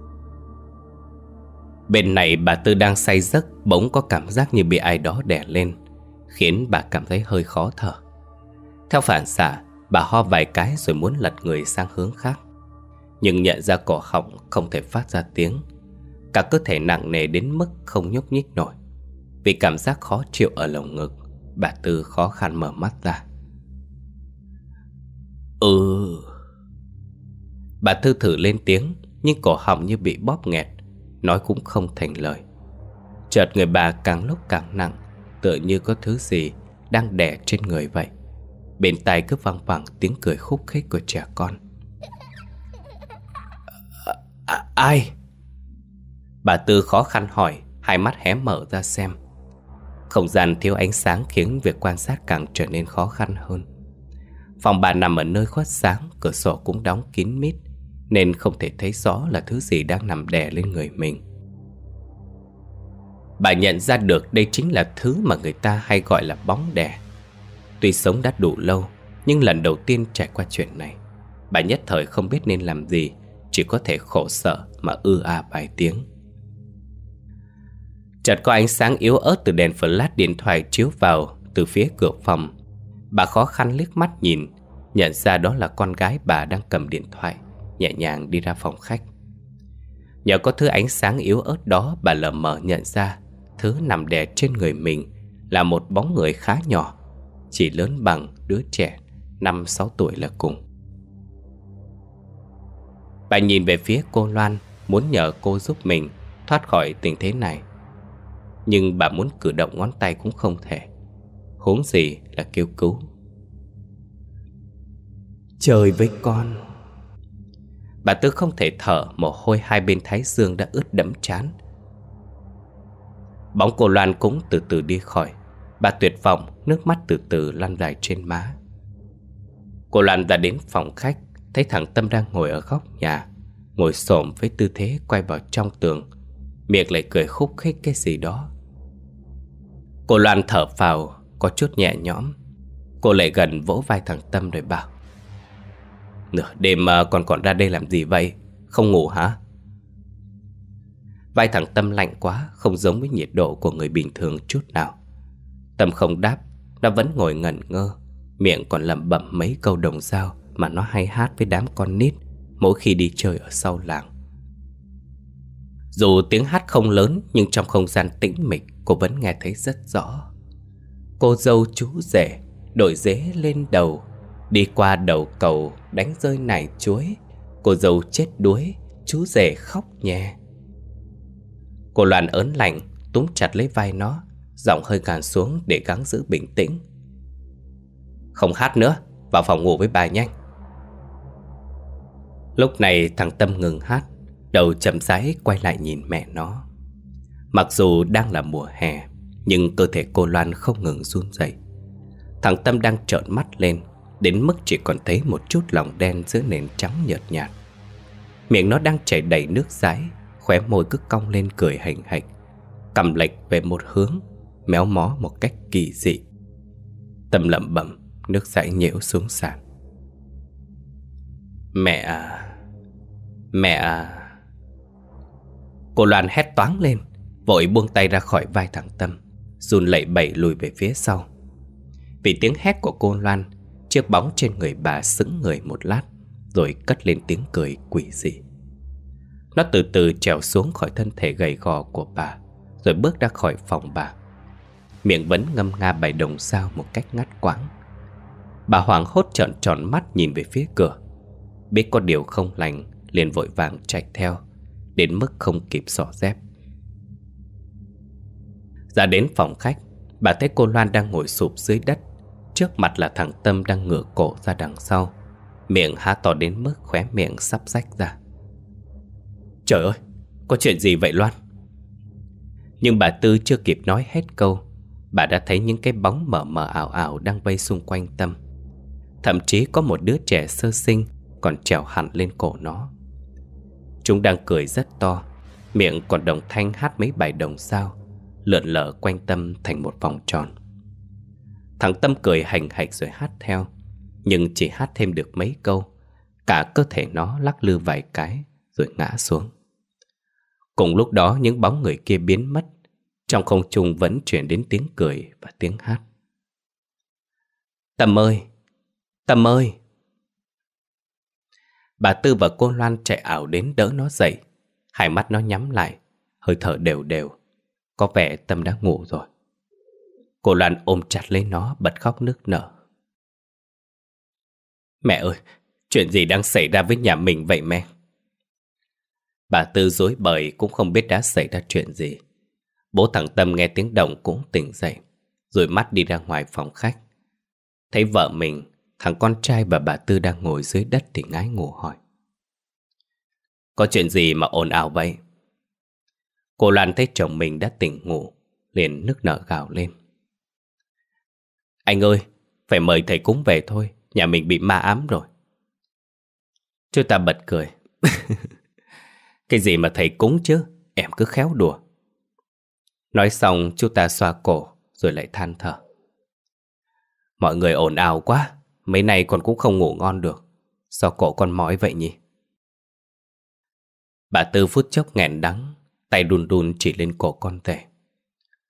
Bên này bà Tư đang say giấc, bỗng có cảm giác như bị ai đó đè lên, khiến bà cảm thấy hơi khó thở. Theo phản xạ, bà ho vài cái rồi muốn lật người sang hướng khác, nhưng nhận ra cổ họng không thể phát ra tiếng. Cả cơ thể nặng nề đến mức không nhúc nhích nổi. Vì cảm giác khó chịu ở lồng ngực, bà Tư khó khăn mở mắt ra. Bà Tư thử lên tiếng, nhưng cổ họng như bị bóp nghẹt, nói cũng không thành lời. Chợt người bà càng lúc càng nặng, tựa như có thứ gì đang đè trên người vậy. Bên tai cứ văng vẳng tiếng cười khúc khích của trẻ con. Ai? Bà Tư khó khăn hỏi, hai mắt hé mở ra xem. Không gian thiếu ánh sáng khiến việc quan sát càng trở nên khó khăn hơn. Phòng bà nằm ở nơi khuất sáng, cửa sổ cũng đóng kín mít, nên không thể thấy rõ là thứ gì đang nằm đè lên người mình. Bà nhận ra được đây chính là thứ mà người ta hay gọi là bóng đè. Tuy sống đã đủ lâu, nhưng lần đầu tiên trải qua chuyện này, bà nhất thời không biết nên làm gì, chỉ có thể khổ sở mà vài tiếng. Chợt có ánh sáng yếu ớt từ đèn flash điện thoại chiếu vào từ phía cửa phòng. Bà khó khăn liếc mắt nhìn, nhận ra đó là con gái bà đang cầm điện thoại, nhẹ nhàng đi ra phòng khách. Nhờ có thứ ánh sáng yếu ớt đó, bà lờ mờ nhận ra thứ nằm đè trên người mình là một bóng người khá nhỏ, chỉ lớn bằng đứa trẻ 5-6 tuổi là cùng. Bà nhìn về phía cô Loan, muốn nhờ cô giúp mình thoát khỏi tình thế này. Nhưng bà muốn cử động ngón tay cũng không thể, huống gì là kêu cứu. Chơi với con. Bà Tư không thể thở, mồ hôi hai bên thái dương đã ướt đẫm trán. Bóng cô Loan cũng từ từ đi khỏi. Bà tuyệt vọng, nước mắt từ từ lăn dài trên má. Cô Loan đã đến phòng khách, thấy thằng Tâm đang ngồi ở góc nhà, ngồi xổm với tư thế quay vào trong tường, miệng lại cười khúc khích cái gì đó. Cô Loan thở phào, có chút nhẹ nhõm. Cô lại gần vỗ vai thằng Tâm rồi bảo: Nửa đêm mà còn ra đây làm gì vậy? Không ngủ hả? Vai thằng Tâm lạnh quá, không giống với nhiệt độ của người bình thường chút nào. Tâm không đáp, nó vẫn ngồi ngẩn ngơ, miệng còn lẩm bẩm mấy câu đồng dao mà nó hay hát với đám con nít mỗi khi đi chơi ở sau làng. Dù tiếng hát không lớn, nhưng trong không gian tĩnh mịch, cô vẫn nghe thấy rất rõ. Cô dâu chú rể đội dế lên đầu, đi qua đầu cầu đánh rơi nải chuối. Cô dâu chết đuối, chú rể khóc nhè. Cô Loan ớn lạnh, túm chặt lấy vai nó, giọng hơi gàn xuống để gắng giữ bình tĩnh. Không hát nữa, vào phòng ngủ với bà nhanh. Lúc này thằng Tâm ngừng hát, đầu chậm rãi quay lại nhìn mẹ nó. Mặc dù đang là mùa hè, nhưng cơ thể cô Loan không ngừng run rẩy. Thằng Tâm đang trợn mắt lên, đến mức chỉ còn thấy một chút lòng đen giữa nền trắng nhợt nhạt. Miệng nó đang chảy đầy nước dãi, khóe môi cứ cong lên cười hành hạch, cằm lệch về một hướng, méo mó một cách kỳ dị. Tâm lẩm bẩm, nước dãi nhễu xuống sàn. Mẹ à, mẹ à. Cô Loan hét toáng lên, vội buông tay ra khỏi vai thằng Tâm, run lẩy bẩy lùi về phía sau. Vì tiếng hét của cô Loan, chiếc bóng trên người bà sững người một lát, rồi cất lên tiếng cười quỷ dị. Nó từ từ trèo xuống khỏi thân thể gầy gò của bà, rồi bước ra khỏi phòng bà. Miệng vẫn ngâm nga bài đồng dao một cách ngắt quãng. Bà hoảng hốt trợn tròn mắt nhìn về phía cửa, biết có điều không lành, liền vội vàng chạy theo, đến mức không kịp xỏ dép. Ra đến phòng khách, bà thấy cô Loan đang ngồi sụp dưới đất. Trước mặt là thằng Tâm đang ngửa cổ ra đằng sau, miệng há to đến mức khóe miệng sắp rách ra. Trời ơi, có chuyện gì vậy Loan? Nhưng bà Tư chưa kịp nói hết câu, bà đã thấy những cái bóng mờ mờ ảo ảo đang vây xung quanh Tâm. Thậm chí có một đứa trẻ sơ sinh còn trèo hẳn lên cổ nó. Chúng đang cười rất to, miệng còn đồng thanh hát mấy bài đồng dao, lượn lờ quanh Tâm thành một vòng tròn. Thằng Tâm cười hành hạch rồi hát theo, nhưng chỉ hát thêm được mấy câu, cả cơ thể nó lắc lư vài cái rồi ngã xuống. Cùng lúc đó những bóng người kia biến mất, trong không trung vẫn truyền đến tiếng cười và tiếng hát. Tâm ơi! Tâm ơi! Bà Tư và cô Loan chạy ảo đến đỡ nó dậy. Hai mắt nó nhắm lại, hơi thở đều đều. Có vẻ Tâm đã ngủ rồi. Cô Loan ôm chặt lấy nó, bật khóc nức nở. Mẹ ơi! Chuyện gì đang xảy ra với nhà mình vậy mẹ? Bà Tư rối bời cũng không biết đã xảy ra chuyện gì. Bố thằng Tâm nghe tiếng động cũng tỉnh dậy, rồi mắt đi ra ngoài phòng khách. Thấy vợ mình, thằng con trai và bà Tư đang ngồi dưới đất thì ngái ngủ hỏi. Có chuyện gì mà ồn ào vậy? Cô Loan thấy chồng mình đã tỉnh ngủ, liền nức nở gào lên. Anh ơi, phải mời thầy cúng về thôi, nhà mình bị ma ám rồi. Chú ta bật cười. Cái gì mà thầy cúng chứ, em cứ khéo đùa. Nói xong chú ta xoa cổ rồi lại than thở. Mọi người ồn ào quá, mấy nay con cũng không ngủ ngon được. Sao cổ con mỏi vậy nhỉ? Bà Tư phút chốc nghẹn đắng, tay đun đun chỉ lên cổ con rể.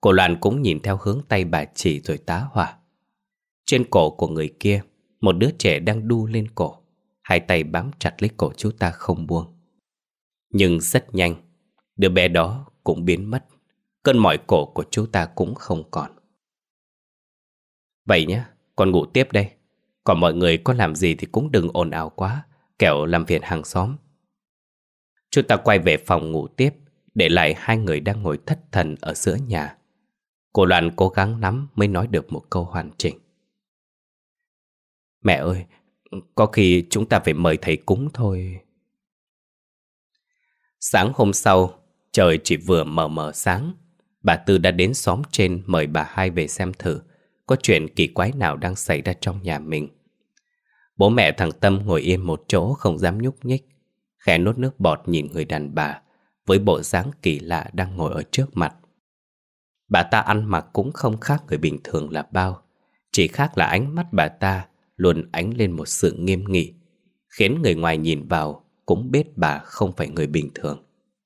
Cô Loan cũng nhìn theo hướng tay bà chỉ rồi tá hỏa. Trên cổ của người kia, một đứa trẻ đang đu lên cổ. Hai tay bám chặt lấy cổ chú ta không buông. Nhưng rất nhanh, đứa bé đó cũng biến mất. Cơn mỏi cổ của chú ta cũng không còn. Vậy nhá, con ngủ tiếp đây. Còn mọi người có làm gì thì cũng đừng ồn ào quá, kẻo làm phiền hàng xóm. Chú ta quay về phòng ngủ tiếp, để lại hai người đang ngồi thất thần ở giữa nhà. Cô Loan cố gắng lắm mới nói được một câu hoàn chỉnh. Mẹ ơi, có khi chúng ta phải mời thầy cúng thôi. Sáng hôm sau, trời chỉ vừa mờ mờ sáng, bà Tư đã đến xóm trên mời bà hai về xem thử có chuyện kỳ quái nào đang xảy ra trong nhà mình. Bố mẹ thằng Tâm ngồi yên một chỗ không dám nhúc nhích, khẽ nuốt nước bọt nhìn người đàn bà với bộ dáng kỳ lạ đang ngồi ở trước mặt. Bà ta ăn mặc cũng không khác người bình thường là bao, chỉ khác là ánh mắt bà ta luôn ánh lên một sự nghiêm nghị, khiến người ngoài nhìn vào cũng biết bà không phải người bình thường.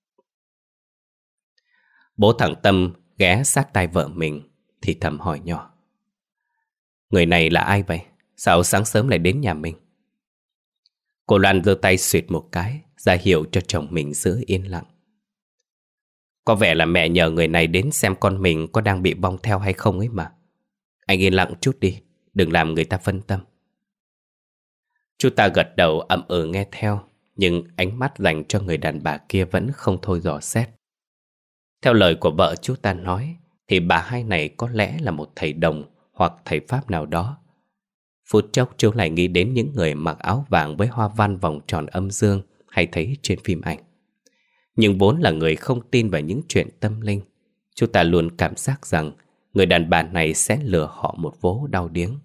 Bố thằng Tâm ghé sát tai vợ mình thì thầm hỏi nhỏ: Người này là ai vậy? Sao sáng sớm lại đến nhà mình? Cô Loan giơ tay xuyệt một cái, ra hiệu cho chồng mình giữ yên lặng. Có vẻ là mẹ nhờ người này đến xem con mình có đang bị bong theo hay không ấy mà. Anh yên lặng chút đi, đừng làm người ta phân tâm. Chú ta gật đầu ậm ừ nghe theo, nhưng ánh mắt dành cho người đàn bà kia vẫn không thôi dò xét. Theo lời của vợ chú ta nói, thì bà hai này có lẽ là một thầy đồng hoặc thầy pháp nào đó. Phút chốc chú lại nghĩ đến những người mặc áo vàng với hoa văn vòng tròn âm dương hay thấy trên phim ảnh. Nhưng vốn là người không tin vào những chuyện tâm linh, chú ta luôn cảm giác rằng người đàn bà này sẽ lừa họ một vố đau điếng.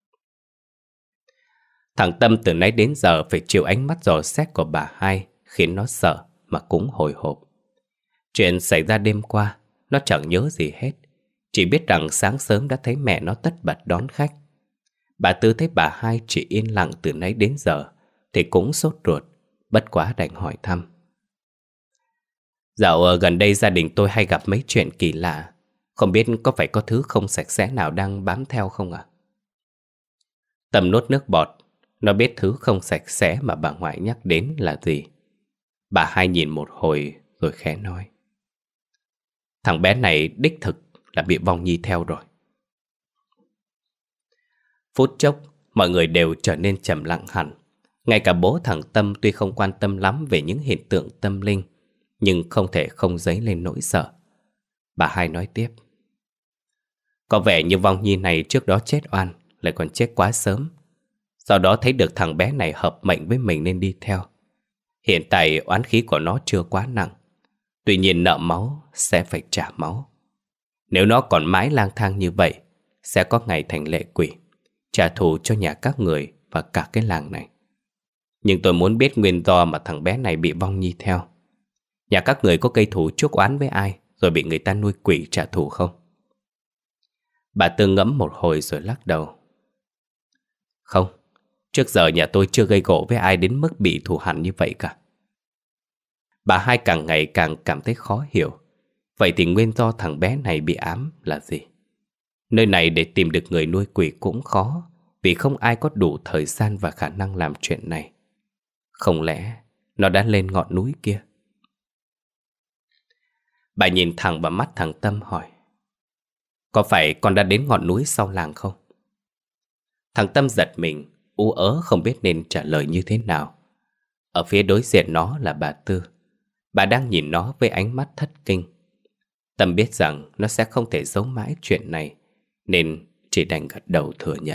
Thằng Tâm từ nãy đến giờ phải chịu ánh mắt dò xét của bà hai, khiến nó sợ mà cũng hồi hộp. Chuyện xảy ra đêm qua, nó chẳng nhớ gì hết, chỉ biết rằng sáng sớm đã thấy mẹ nó tất bật đón khách. Bà Tư thấy bà hai chỉ yên lặng từ nãy đến giờ thì cũng sốt ruột, bất quá đành hỏi thăm. Dạo gần đây gia đình tôi hay gặp mấy chuyện kỳ lạ, không biết có phải có thứ không sạch sẽ nào đang bám theo không ạ? Tâm nuốt nước bọt, nó biết thứ không sạch sẽ mà bà ngoại nhắc đến là gì. Bà hai nhìn một hồi rồi khẽ nói: Thằng bé này đích thực là bị vong nhi theo rồi. Phút chốc, mọi người đều trở nên trầm lặng hẳn. Ngay cả bố thằng Tâm tuy không quan tâm lắm về những hiện tượng tâm linh, nhưng không thể không dấy lên nỗi sợ. Bà hai nói tiếp: Có vẻ như vong nhi này trước đó chết oan, lại còn chết quá sớm. Sau đó thấy được thằng bé này hợp mệnh với mình nên đi theo. Hiện tại oán khí của nó chưa quá nặng, tuy nhiên nợ máu sẽ phải trả máu. Nếu nó còn mãi lang thang như vậy, sẽ có ngày thành lệ quỷ, trả thù cho nhà các người và cả cái làng này. Nhưng tôi muốn biết nguyên do mà thằng bé này bị vong nhi theo. Nhà các người có gây thù chuốc oán với ai rồi bị người ta nuôi quỷ trả thù không? Bà Tư ngẫm một hồi rồi lắc đầu. Không, trước giờ nhà tôi chưa gây gổ với ai đến mức bị thù hằn như vậy cả. Bà hai càng ngày càng cảm thấy khó hiểu. Vậy thì nguyên do thằng bé này bị ám là gì? Nơi này để tìm được người nuôi quỷ cũng khó, vì không ai có đủ thời gian và khả năng làm chuyện này. Không lẽ nó đã lên ngọn núi kia? Bà nhìn thẳng vào mắt thằng Tâm hỏi: Có phải con đã đến ngọn núi sau làng không? Thằng Tâm giật mình, ú ớ không biết nên trả lời như thế nào. Ở phía đối diện nó là bà Tư. Bà đang nhìn nó với ánh mắt thất kinh. Tâm biết rằng nó sẽ không thể giấu mãi chuyện này, nên chỉ đành gật đầu thừa nhận.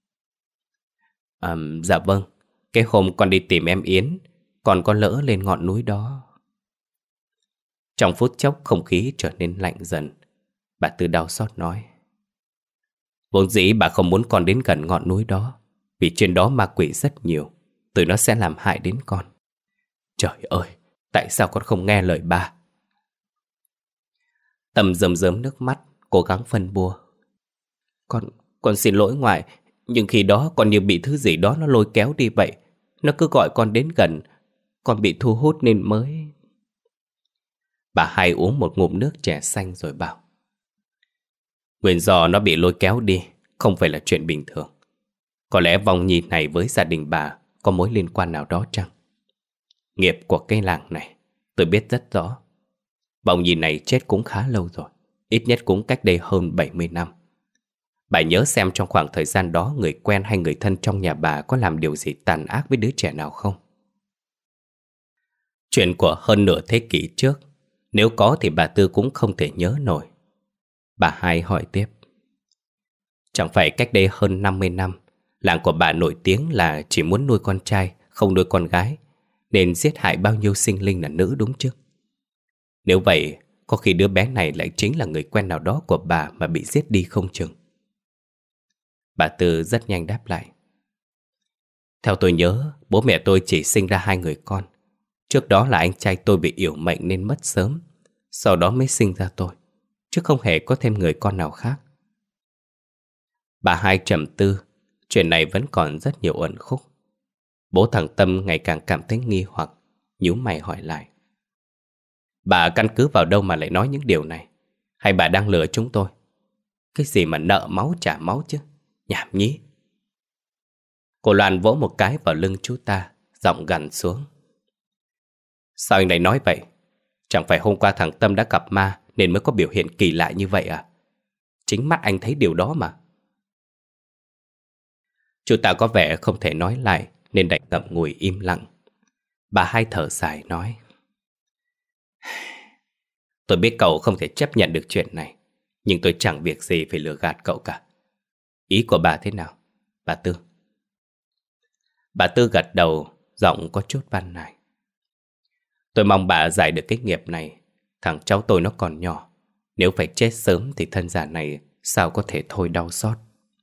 Dạ vâng, cái hôm con đi tìm em Yến, con có lỡ lên ngọn núi đó. Trong phút chốc không khí trở nên lạnh dần. Bà Tư đau xót nói: Vốn dĩ bà không muốn con đến gần ngọn núi đó, vì trên đó ma quỷ rất nhiều, tụi nó sẽ làm hại đến con. Trời ơi, tại sao con không nghe lời bà? Tâm rơm rớm nước mắt, cố gắng phân bua. Con xin lỗi ngoại, nhưng khi đó con như bị thứ gì đó nó lôi kéo đi vậy. Nó cứ gọi con đến gần, con bị thu hút nên mới... Bà hai uống một ngụm nước chè xanh rồi bảo: Nguyên do nó bị lôi kéo đi không phải là chuyện bình thường. Có lẽ vong nhi này với gia đình bà có mối liên quan nào đó chăng? Nghiệp của cái làng này tôi biết rất rõ. Vong nhi này chết cũng khá lâu rồi, ít nhất cũng cách đây hơn 70 năm. Bà nhớ xem trong khoảng thời gian đó người quen hay người thân trong nhà bà có làm điều gì tàn ác với đứa trẻ nào không? Chuyện của hơn nửa thế kỷ trước, nếu có thì bà Tư cũng không thể nhớ nổi. Bà Hai hỏi tiếp. Chẳng phải cách đây hơn 50 năm, làng của bà nổi tiếng là chỉ muốn nuôi con trai, không nuôi con gái, nên giết hại bao nhiêu sinh linh là nữ đúng chứ? Nếu vậy, có khi đứa bé này lại chính là người quen nào đó của bà mà bị giết đi không chừng. Bà Tư rất nhanh đáp lại. Theo tôi nhớ, bố mẹ tôi chỉ sinh ra 2 người con. Trước đó là anh trai tôi bị yểu mệnh nên mất sớm, sau đó mới sinh ra tôi, chứ không hề có thêm người con nào khác. Bà Hai trầm tư, chuyện này vẫn còn rất nhiều uẩn khúc. Bố thằng Tâm ngày càng cảm thấy nghi hoặc, nhíu mày hỏi lại. Bà căn cứ vào đâu mà lại nói những điều này? Hay bà đang lừa chúng tôi? Cái gì mà nợ máu trả máu chứ? Nhảm nhí. Cô Loan vỗ một cái vào lưng chú ta, giọng gằn xuống. Sao anh lại nói vậy? Chẳng phải hôm qua thằng Tâm đã gặp ma nên mới có biểu hiện kỳ lạ như vậy à? Chính mắt anh thấy điều đó mà. Chú ta có vẻ không thể nói lại nên đành ngậm ngùi im lặng. Bà Hai thở dài nói. Tôi biết cậu không thể chấp nhận được chuyện này, nhưng tôi chẳng việc gì phải lừa gạt cậu cả. Ý của bà thế nào, bà Tư? Bà Tư gật đầu, giọng có chút van nài. Tôi mong bà giải được cái nghiệp này. Thằng cháu tôi nó còn nhỏ, nếu phải chết sớm thì thân già này sao có thể thôi đau xót.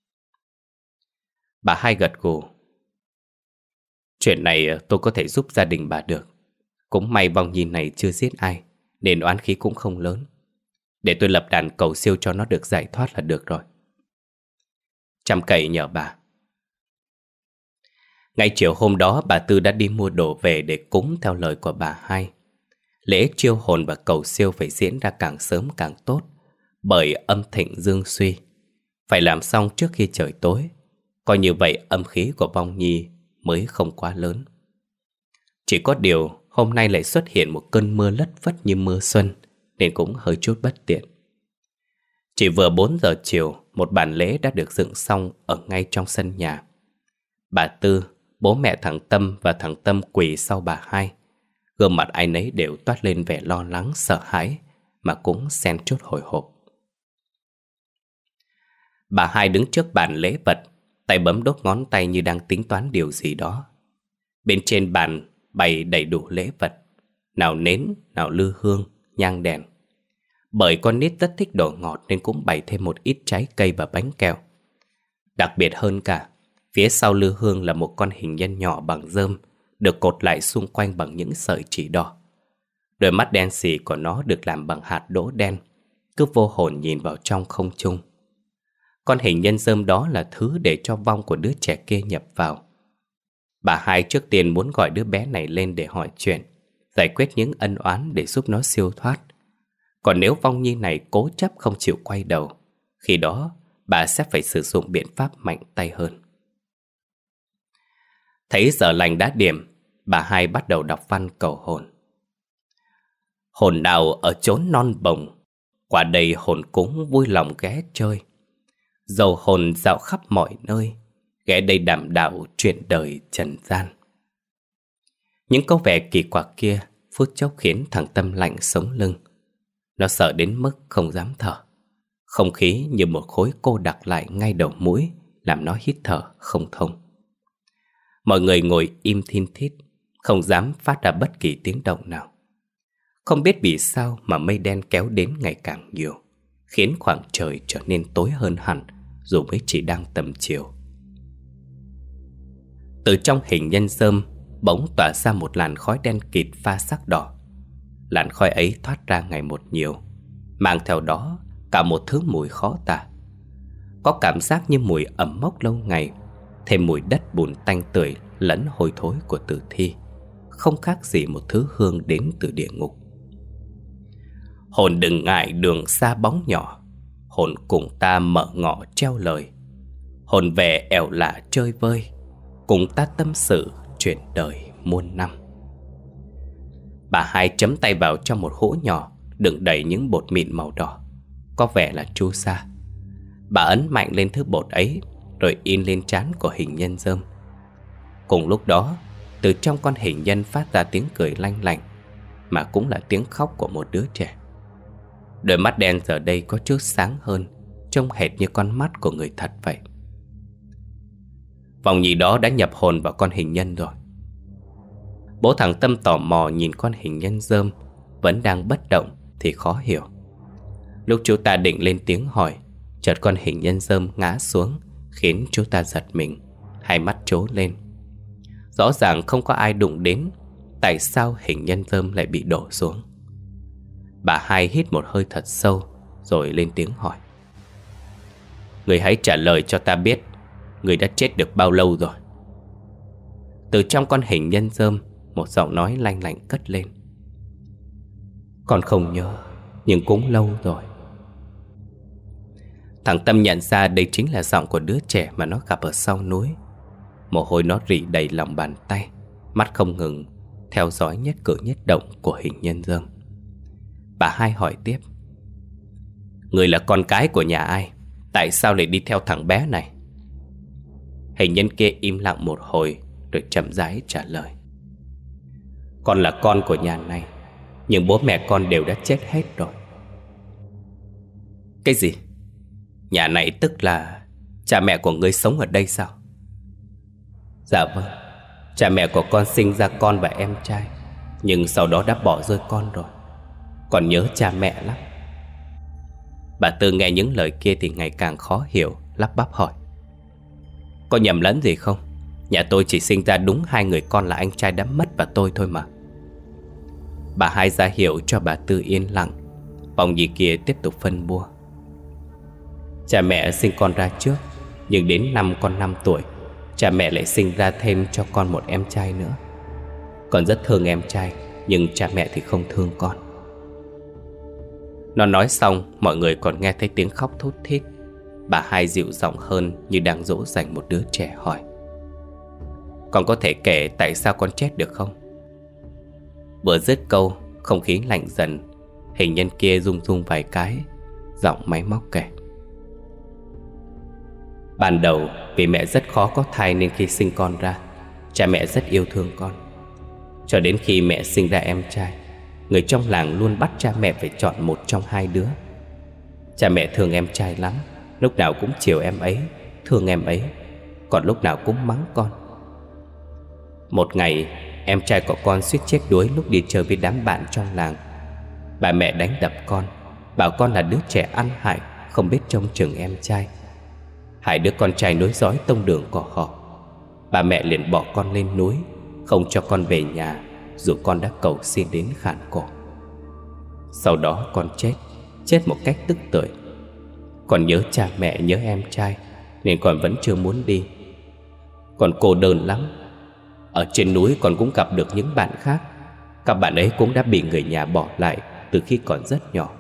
Bà Hai gật gù. Chuyện này tôi có thể giúp gia đình bà được. Cũng may vong nhi này chưa giết ai, nên oán khí cũng không lớn. Để tôi lập đàn cầu siêu cho nó được giải thoát là được rồi. Chăm cậy nhờ bà. Ngay chiều hôm đó bà Tư đã đi mua đồ về để cúng theo lời của bà Hai. Lễ chiêu hồn và cầu siêu phải diễn ra càng sớm càng tốt, bởi âm thịnh dương suy. Phải làm xong trước khi trời tối, coi như vậy âm khí của vong nhi mới không quá lớn. Chỉ có điều hôm nay lại xuất hiện một cơn mưa lất phất như mưa xuân, nên cũng hơi chút bất tiện. Chỉ vừa 4 giờ chiều, một bàn lễ đã được dựng xong ở ngay trong sân nhà. Bà Tư, bố mẹ thằng Tâm và thằng Tâm quỳ sau bà Hai. Gương mặt ai nấy đều toát lên vẻ lo lắng, sợ hãi, mà cũng xen chút hồi hộp. Bà Hai đứng trước bàn lễ vật, tay bấm đốt ngón tay như đang tính toán điều gì đó. Bên trên bàn bày đầy đủ lễ vật, nào nến, nào lư hương, nhang đèn. Bởi con nít rất thích đồ ngọt nên cũng bày thêm một ít trái cây và bánh kẹo. Đặc biệt hơn cả, phía sau lư hương là một con hình nhân nhỏ bằng rơm, được cột lại xung quanh bằng những sợi chỉ đỏ. Đôi mắt đen sì của nó được làm bằng hạt đỗ đen, cứ vô hồn nhìn vào trong không trung. Con hình nhân rơm đó là thứ để cho vong của đứa trẻ kia nhập vào. Bà Hai trước tiên muốn gọi đứa bé này lên để hỏi chuyện, giải quyết những ân oán để giúp nó siêu thoát. Còn nếu vong nhi này cố chấp không chịu quay đầu, khi đó bà sẽ phải sử dụng biện pháp mạnh tay hơn. Thấy giờ lành đã điểm, bà Hai bắt đầu đọc văn cầu hồn. Hồn nào ở chốn non bồng, qua đây hồn cúng vui lòng ghé chơi. Dầu hồn dạo khắp mọi nơi, ghé đây đảm đạo chuyện đời trần gian. Những câu vẻ kỳ quặc kia phút chốc khiến thằng Tâm lạnh sống lưng. Nó sợ đến mức không dám thở. Không khí như một khối cô đặc lại ngay đầu mũi, làm nó hít thở không thông. Mọi người ngồi im thin thít, không dám phát ra bất kỳ tiếng động nào. Không biết vì sao mà mây đen kéo đến ngày càng nhiều, khiến khoảng trời trở nên tối hơn hẳn, dù mới chỉ đang tầm chiều. Từ trong hình nhân rơm bỗng tỏa ra một làn khói đen kịt pha sắc đỏ. Làn khói ấy thoát ra ngày một nhiều, mang theo đó cả một thứ mùi khó tả. Có cảm giác như mùi ẩm mốc lâu ngày, thêm mùi đất bùn tanh tưởi lẫn hôi thối của tử thi, không khác gì một thứ hương đến từ địa ngục. Hồn đừng ngại đường xa bóng nhỏ, hồn cùng ta mở ngọ treo lời. Hồn về ẻo lạ chơi vơi, cùng ta tâm sự chuyện đời muôn năm. Bà hai chấm tay vào trong một hũ nhỏ đựng đầy những bột mịn màu đỏ, có vẻ là chu sa. Bà ấn mạnh lên thứ bột ấy, rồi in lên trán của hình nhân rơm. Cùng lúc đó, từ trong con hình nhân phát ra tiếng cười lanh lảnh, mà cũng là tiếng khóc của một đứa trẻ. Đôi mắt đen giờ đây có chút sáng hơn, trông hệt như con mắt của người thật vậy. Vòng nhì đó đã nhập hồn vào con hình nhân rồi. Bố thằng Tâm tò mò nhìn con hình nhân rơm vẫn đang bất động thì khó hiểu. Lúc chú ta định lên tiếng hỏi, chợt con hình nhân rơm ngã xuống, khiến chú ta giật mình, hai mắt trố lên. Rõ ràng không có ai đụng đến, tại sao hình nhân rơm lại bị đổ xuống? Bà hai hít một hơi thật sâu, rồi lên tiếng hỏi: người hãy trả lời cho ta biết, người đã chết được bao lâu rồi? Từ trong con hình nhân rơm, một giọng nói lanh lảnh cất lên: con không nhớ, nhưng cũng lâu rồi. Thằng Tâm nhận ra đây chính là giọng của đứa trẻ mà nó gặp ở sau núi. Mồ hôi nó rỉ đầy lòng bàn tay, mắt không ngừng theo dõi nhất cử nhất động của hình nhân rơm. Bà hai hỏi tiếp: người là con cái của nhà ai? Tại sao lại đi theo thằng bé này? Hình nhân kia im lặng một hồi, rồi chậm rãi trả lời: con là con của nhà này, nhưng bố mẹ con đều đã chết hết rồi. Cái gì? Nhà này tức là cha mẹ của ngươi sống ở đây sao? Dạ vâng, cha mẹ của con sinh ra con và em trai, nhưng sau đó đã bỏ rơi con rồi. Con nhớ cha mẹ lắm. Bà Tư nghe những lời kia thì ngày càng khó hiểu, lắp bắp hỏi: có nhầm lẫn gì không? Nhà tôi chỉ sinh ra đúng 2 người con là anh trai đã mất và tôi thôi mà. Bà hai ra hiệu cho bà Tư yên lặng. Vòng nhì kia tiếp tục phân bua: cha mẹ sinh con ra trước, nhưng đến năm con 5 tuổi, cha mẹ lại sinh ra thêm cho con một em trai nữa. Con rất thương em trai, nhưng cha mẹ thì không thương con. Nó nói xong, mọi người còn nghe thấy tiếng khóc thút thít. Bà hai dịu giọng hơn, như đang dỗ dành một đứa trẻ, hỏi: con có thể kể tại sao con chết được không? Vừa dứt câu, không khí lạnh dần. Hình nhân kia rung rung vài cái, giọng máy móc kể: ban đầu vì mẹ rất khó có thai nên khi sinh con ra, cha mẹ rất yêu thương con. Cho đến khi mẹ sinh ra em trai, người trong làng luôn bắt cha mẹ phải chọn một trong 2 đứa. Cha mẹ thương em trai lắm, lúc nào cũng chiều em ấy, thương em ấy, còn lúc nào cũng mắng con. Một ngày, em trai của con suýt chết đuối lúc đi chơi với đám bạn trong làng. Bà mẹ đánh đập con, bảo con là đứa trẻ ăn hại, không biết trông chừng em trai. 2 đứa con trai nối dõi tông đường của họ. Bà mẹ liền bỏ con lên núi, không cho con về nhà, dù con đã cầu xin đến khản cổ. Sau đó con chết một cách tức tưởi. Con nhớ cha mẹ, nhớ em trai, nên con vẫn chưa muốn đi. Con cô đơn lắm. Ở trên núi con cũng gặp được những bạn khác. Các bạn ấy cũng đã bị người nhà bỏ lại từ khi còn rất nhỏ.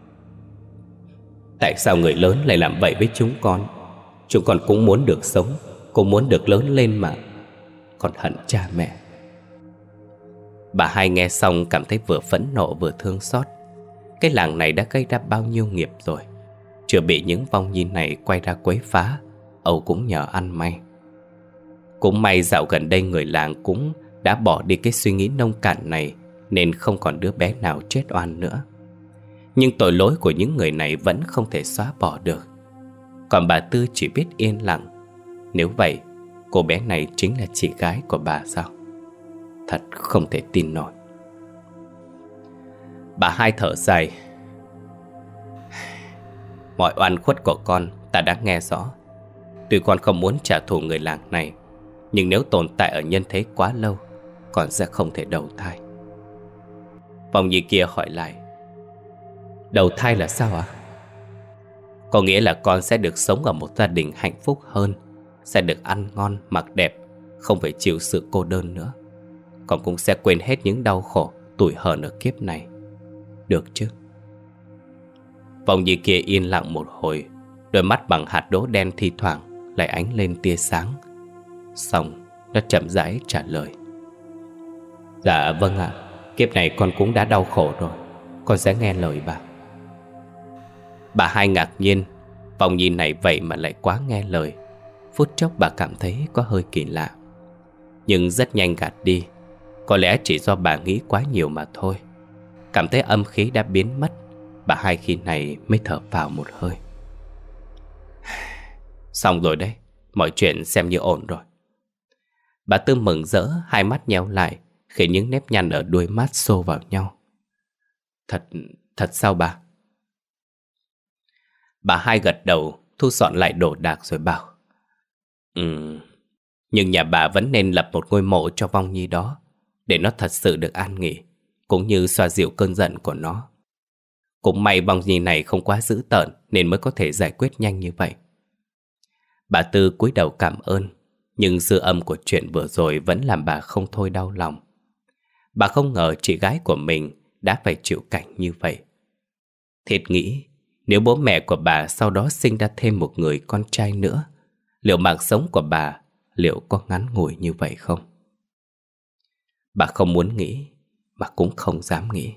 Tại sao người lớn lại làm vậy với chúng con? Chúng con cũng muốn được sống, cũng muốn được lớn lên mà. Con hận cha mẹ. Bà hai nghe xong cảm thấy vừa phẫn nộ vừa thương xót. Cái làng này đã gây ra bao nhiêu nghiệp rồi, chưa bị những vong nhi này quay ra quấy phá, Âu cũng nhờ ăn may. Cũng may dạo gần đây người làng cũng đã bỏ đi cái suy nghĩ nông cạn này, nên không còn đứa bé nào chết oan nữa. Nhưng tội lỗi của những người này vẫn không thể xóa bỏ được. Còn bà Tư chỉ biết yên lặng. Nếu vậy, cô bé này chính là chị gái của bà sao? Thật không thể tin nổi. Bà hai thở dài: mọi oan khuất của con ta đã nghe rõ. Tuy con không muốn trả thù người làng này, nhưng nếu tồn tại ở nhân thế quá lâu, con sẽ không thể đầu thai. Vòng nhi kia hỏi lại: đầu thai là sao ạ? Có nghĩa là con sẽ được sống ở một gia đình hạnh phúc hơn, sẽ được ăn ngon, mặc đẹp, không phải chịu sự cô đơn nữa. Con cũng sẽ quên hết những đau khổ, tủi hờn ở kiếp này. Được chứ? Vòng Nhi kia yên lặng một hồi, đôi mắt bằng hạt đỗ đen thi thoảng lại ánh lên tia sáng. Xong nó chậm rãi trả lời: Dạ vâng ạ, kiếp này con cũng đã đau khổ rồi, con sẽ nghe lời bà. Bà Hai ngạc nhiên, Vòng Nhi này vậy mà lại quá nghe lời. Phút chốc bà cảm thấy có hơi kỳ lạ, nhưng rất nhanh gạt đi. Có lẽ chỉ do bà nghĩ quá nhiều mà thôi. Cảm thấy âm khí đã biến mất, bà Hai khi này mới thở phào một hơi. Xong rồi đấy, mọi chuyện xem như ổn rồi. Bà Tư mừng rỡ, hai mắt nheo lại khi những nếp nhăn ở đuôi mắt xô vào nhau. Thật sao bà? Bà Hai gật đầu, thu dọn lại đồ đạc rồi bảo: Nhưng nhà bà vẫn nên lập một ngôi mộ cho vong nhi đó, để nó thật sự được an nghỉ, cũng như xoa dịu cơn giận của nó. Cũng may vong nhi này không quá dữ tợn, nên mới có thể giải quyết nhanh như vậy. Bà Tư cúi đầu cảm ơn, nhưng dư âm của chuyện vừa rồi vẫn làm bà không thôi đau lòng. Bà không ngờ chị gái của mình đã phải chịu cảnh như vậy. Thiệt nghĩ, nếu bố mẹ của bà sau đó sinh ra thêm một người con trai nữa, liệu mạng sống của bà liệu có ngắn ngủi như vậy không? Bà không muốn nghĩ, mà cũng không dám nghĩ.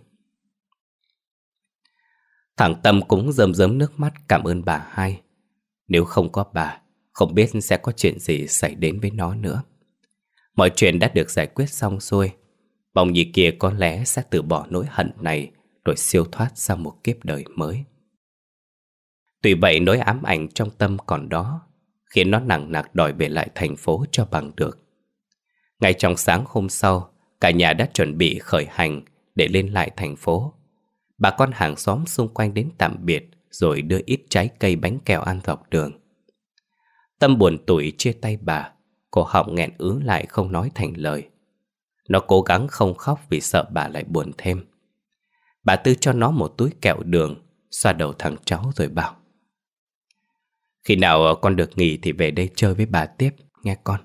Thằng Tâm cũng rơm rớm nước mắt cảm ơn bà Hai. Nếu không có bà, không biết sẽ có chuyện gì xảy đến với nó nữa. Mọi chuyện đã được giải quyết xong xuôi. Vòng Nhi kia có lẽ sẽ từ bỏ nỗi hận này, rồi siêu thoát sang một kiếp đời mới. Tuy vậy nỗi ám ảnh trong Tâm còn đó, khiến nó nặng nặc đòi về lại thành phố cho bằng được. Ngay trong sáng hôm sau, cả nhà đã chuẩn bị khởi hành để lên lại thành phố. Bà con hàng xóm xung quanh đến tạm biệt, rồi đưa ít trái cây bánh kẹo ăn dọc đường. Tâm buồn tủi chia tay bà, cổ họng nghẹn ứ lại không nói thành lời. Nó cố gắng không khóc vì sợ bà lại buồn thêm. Bà Tư cho nó một túi kẹo đường, xoa đầu thằng cháu rồi bảo: Khi nào con được nghỉ thì về đây chơi với bà tiếp, nghe con.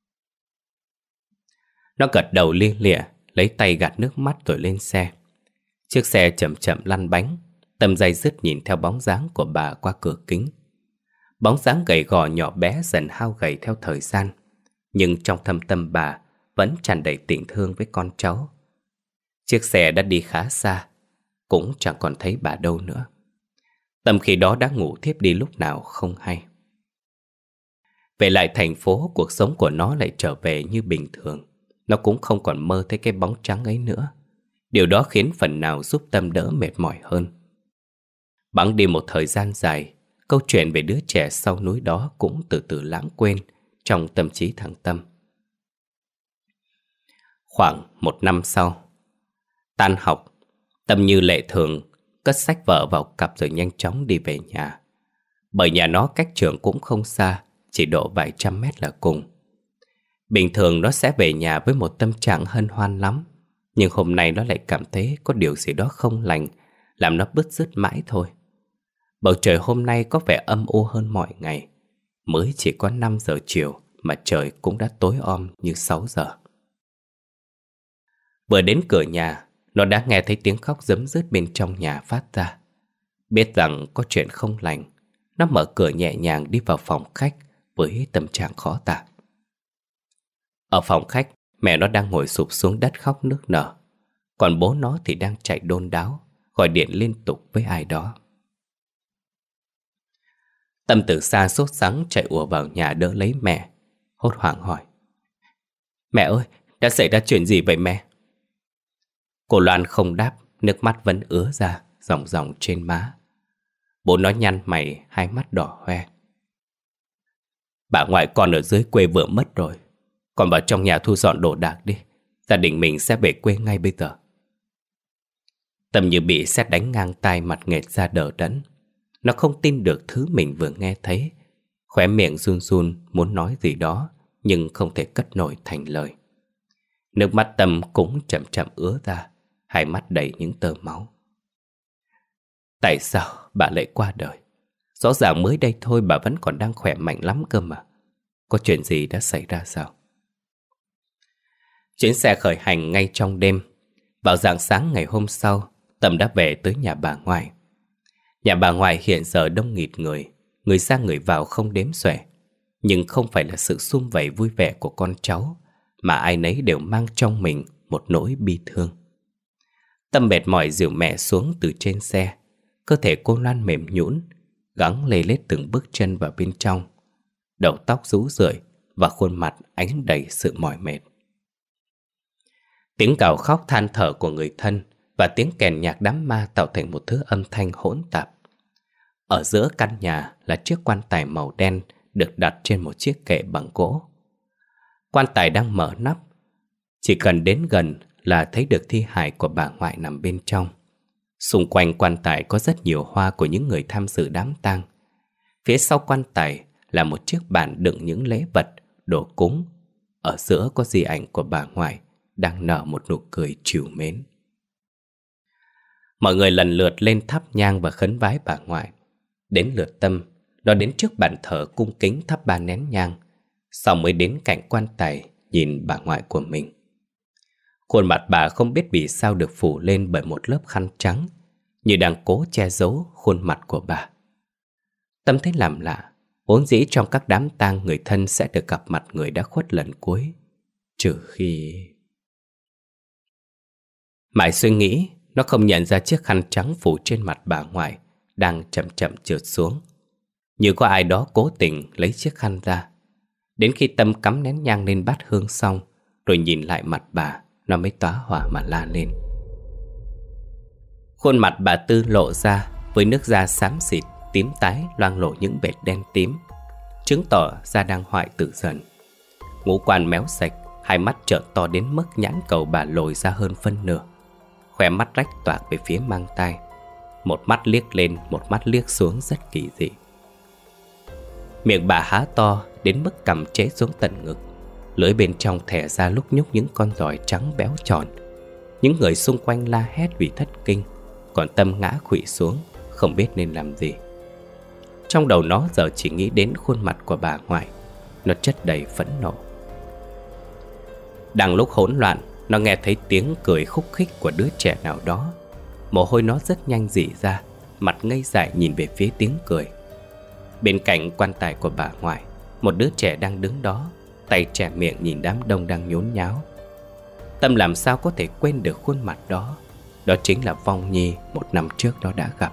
Nó gật đầu lia lịa, lấy tay gạt nước mắt rồi lên xe. Chiếc xe chậm chậm lăn bánh. Tâm day dứt nhìn theo bóng dáng của bà qua cửa kính. Bóng dáng gầy gò nhỏ bé dần hao gầy theo thời gian, nhưng trong thâm tâm bà vẫn tràn đầy tình thương với con cháu. Chiếc xe đã đi khá xa, cũng chẳng còn thấy bà đâu nữa. Tâm khi đó đã ngủ thiếp đi lúc nào không hay. Về lại thành phố, cuộc sống của nó lại trở về như bình thường. Nó cũng không còn mơ thấy cái bóng trắng ấy nữa. Điều đó khiến phần nào giúp Tâm đỡ mệt mỏi hơn. Bẵng đi một thời gian dài, câu chuyện về đứa trẻ sau núi đó cũng từ từ lãng quên trong tâm trí thằng Tâm. Khoảng 1 năm sau, tan học, Tâm như lệ thường cất sách vở vào cặp rồi nhanh chóng đi về nhà. Bởi nhà nó cách trường cũng không xa, chỉ độ vài trăm mét là cùng. Bình thường nó sẽ về nhà với một tâm trạng hân hoan lắm, nhưng hôm nay nó lại cảm thấy có điều gì đó không lành, làm nó bứt rứt mãi thôi. Bầu trời hôm nay có vẻ âm u hơn mọi ngày. Mới chỉ có 5 giờ chiều mà trời cũng đã tối om như 6 giờ. Vừa đến cửa nhà, nó đã nghe thấy tiếng khóc rấm rứt bên trong nhà phát ra. Biết rằng có chuyện không lành, nó mở cửa nhẹ nhàng đi vào phòng khách với tâm trạng khó tả. Ở phòng khách, mẹ nó đang ngồi sụp xuống đất khóc nức nở. Còn bố nó thì đang chạy đôn đáo, gọi điện liên tục với ai đó. Tâm từ xa sốt sắng chạy ùa vào nhà đỡ lấy mẹ, hốt hoảng hỏi: Mẹ ơi, đã xảy ra chuyện gì vậy mẹ? Cô Loan không đáp, nước mắt vẫn ứa ra, ròng ròng trên má. Bố nó nhăn mày, hai mắt đỏ hoe. Bà ngoại con ở dưới quê vừa mất rồi. Con vào trong nhà thu dọn đồ đạc đi, gia đình mình sẽ về quê ngay bây giờ. Tâm như bị sét đánh ngang tai, mặt nghệt ra đờ đẫn. Nó không tin được thứ mình vừa nghe thấy. Khóe miệng run run muốn nói gì đó, nhưng không thể cất nổi thành lời. Nước mắt Tâm cũng chậm chậm ứa ra, hai mắt đầy những tơ máu. Tại sao bà lại qua đời? Rõ ràng mới đây thôi bà vẫn còn đang khỏe mạnh lắm cơ mà. Có chuyện gì đã xảy ra sao? Chuyến xe khởi hành ngay trong đêm. Vào rạng sáng ngày hôm sau, Tâm đã về tới nhà bà ngoại. Nhà bà ngoại hiện giờ đông nghịt người, người ra người vào không đếm xuể. Nhưng không phải là sự sum vầy vui vẻ của con cháu, mà ai nấy đều mang trong mình một nỗi bi thương. Tâm mệt mỏi dìu mẹ xuống từ trên xe. Cơ thể cô Loan mềm nhũn, gắng lê lết từng bước chân vào bên trong. Đầu tóc rũ rượi và khuôn mặt ánh đầy sự mỏi mệt. Tiếng gào khóc than thở của người thân và tiếng kèn nhạc đám ma tạo thành một thứ âm thanh hỗn tạp. Ở giữa căn nhà là chiếc quan tài màu đen được đặt trên một chiếc kệ bằng gỗ. Quan tài đang mở nắp. Chỉ cần đến gần là thấy được thi hài của bà ngoại nằm bên trong. Xung quanh quan tài có rất nhiều hoa của những người tham dự đám tang. Phía sau quan tài là một chiếc bàn đựng những lễ vật, đồ cúng. Ở giữa có di ảnh của bà ngoại đang nở một nụ cười trìu mến. Mọi người lần lượt lên thắp nhang và khấn vái bà ngoại. Đến lượt Tâm, nó đến trước bàn thờ cung kính thắp 3 nén nhang, sau mới đến cạnh quan tài nhìn bà ngoại của mình. Khuôn mặt bà không biết vì sao được phủ lên bởi một lớp khăn trắng, như đang cố che giấu khuôn mặt của bà. Tâm thấy làm lạ, vốn dĩ trong các đám tang người thân sẽ được gặp mặt người đã khuất lần cuối, trừ khi... Mãi suy nghĩ, nó không nhận ra chiếc khăn trắng phủ trên mặt bà ngoại đang chậm chậm trượt xuống, như có ai đó cố tình lấy chiếc khăn ra. Đến khi Tâm cắm nén nhang lên bát hương xong, rồi nhìn lại mặt bà, nó mới tóa hỏa mà la lên. Khuôn mặt bà Tư lộ ra với nước da xám xịt, tím tái loang lổ những vệt đen tím, chứng tỏ da đang hoại tử dần. Ngũ quan méo sạch, hai mắt trợn to đến mức nhãn cầu bà lồi ra hơn phân nửa. Khóe mắt rách toạc về phía mang tai, một mắt liếc lên, một mắt liếc xuống rất kỳ dị. Miệng bà há to đến mức cằm chế xuống tận ngực, lưỡi bên trong thẻ ra lúc nhúc những con giòi trắng béo tròn. Những người xung quanh la hét vì thất kinh, còn Tâm ngã khuỵu xuống, không biết nên làm gì. Trong đầu nó giờ chỉ nghĩ đến khuôn mặt của bà ngoại, nó chất đầy phẫn nộ. Đang lúc hỗn loạn, nó nghe thấy tiếng cười khúc khích của đứa trẻ nào đó. Mồ hôi nó rất nhanh rỉ ra, mặt ngây dại nhìn về phía tiếng cười. Bên cạnh quan tài của bà ngoại, một đứa trẻ đang đứng đó, tay che miệng nhìn đám đông đang nhốn nháo. Tâm làm sao có thể quên được khuôn mặt đó. Đó chính là Vong Nhi 1 năm trước nó đã gặp.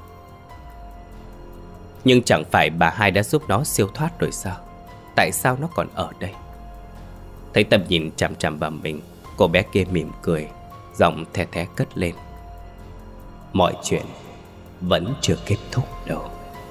Nhưng chẳng phải bà hai đã giúp nó siêu thoát rồi sao? Tại sao nó còn ở đây? Thấy Tâm nhìn chằm chằm vào mình, cô bé kia mỉm cười, giọng the thé cất lên. Mọi chuyện vẫn chưa kết thúc đâu.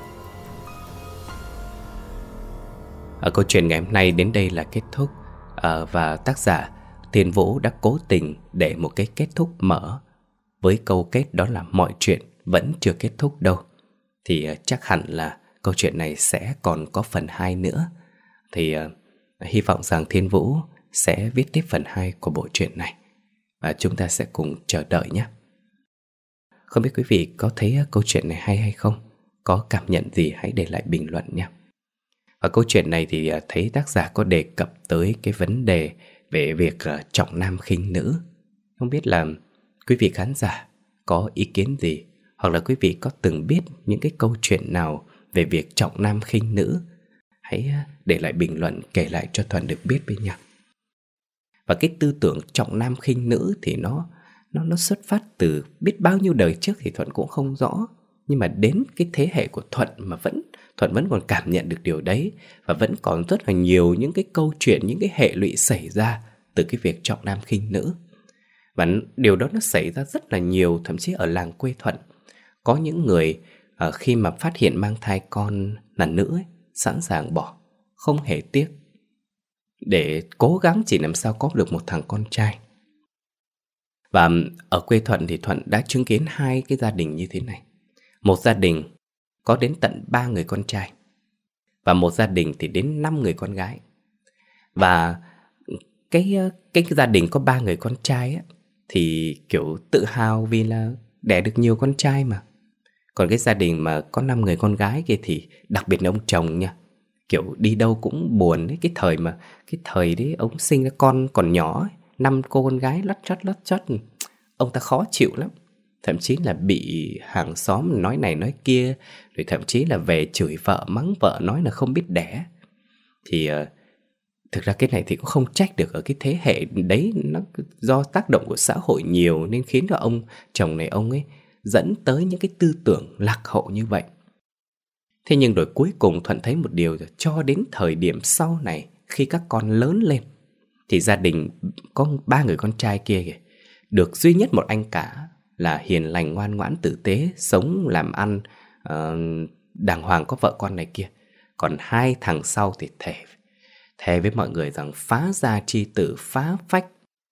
Câu chuyện ngày hôm nay đến đây là kết thúc. Và tác giả Thiên Vũ đã cố tình để một cái kết thúc mở với câu kết đó là mọi chuyện vẫn chưa kết thúc đâu. Thì chắc hẳn là câu chuyện này sẽ còn có phần 2 nữa. Thì hy vọng rằng Thiên Vũ sẽ viết tiếp phần 2 của bộ truyện này, và chúng ta sẽ cùng chờ đợi nhé. Không biết quý vị có thấy câu chuyện này hay hay không? Có cảm nhận gì hãy để lại bình luận nhé. Và câu chuyện này thì thấy tác giả có đề cập tới cái vấn đề về việc trọng nam khinh nữ. Không biết là quý vị khán giả có ý kiến gì, hoặc là quý vị có từng biết những cái câu chuyện nào về việc trọng nam khinh nữ. Hãy để lại bình luận kể lại cho Thuận được biết với nhau. Và cái tư tưởng trọng nam khinh nữ thì nó xuất phát từ biết bao nhiêu đời trước thì Thuận cũng không rõ. Nhưng mà đến cái thế hệ của Thuận mà Thuận vẫn còn cảm nhận được điều đấy. Và vẫn còn rất là nhiều những cái câu chuyện, những cái hệ lụy xảy ra từ cái việc trọng nam khinh nữ. Và điều đó nó xảy ra rất là nhiều, thậm chí ở làng quê Thuận. Có những người khi mà phát hiện mang thai con là nữ ấy, sẵn sàng bỏ, không hề tiếc, để cố gắng chỉ làm sao có được một thằng con trai. Và ở quê Thuận thì Thuận đã chứng kiến 2 cái gia đình như thế này. Một gia đình có đến tận 3 người con trai, và một gia đình thì đến 5 người con gái. Và cái gia đình có 3 người con trai ấy, thì kiểu tự hào vì là đẻ được nhiều con trai mà. Còn cái gia đình mà có 5 người con gái kia thì đặc biệt là ông chồng nha, kiểu đi đâu cũng buồn ấy. Cái thời đấy ông sinh ra con còn nhỏ ấy, 5 cô con gái lắt chắt. Ông ta khó chịu lắm. thậm chí là bị hàng xóm nói này nói kia, rồi thậm chí là về chửi vợ, mắng vợ, nói là không biết đẻ. Thì thực ra cái này thì cũng không trách được ở cái thế hệ đấy, nó do tác động của xã hội nhiều nên khiến cho ông chồng này ông ấy dẫn tới những cái tư tưởng lạc hậu như vậy. Thế nhưng rồi cuối cùng Thuận thấy một điều rồi, cho đến thời điểm sau này khi các con lớn lên thì gia đình có 3 người con trai kia kìa, được duy nhất một anh cả là hiền lành, ngoan ngoãn, tử tế, sống làm ăn đàng hoàng, có vợ con này kia. Còn 2 thằng sau thì thề với mọi người rằng phá gia chi tử, phá phách.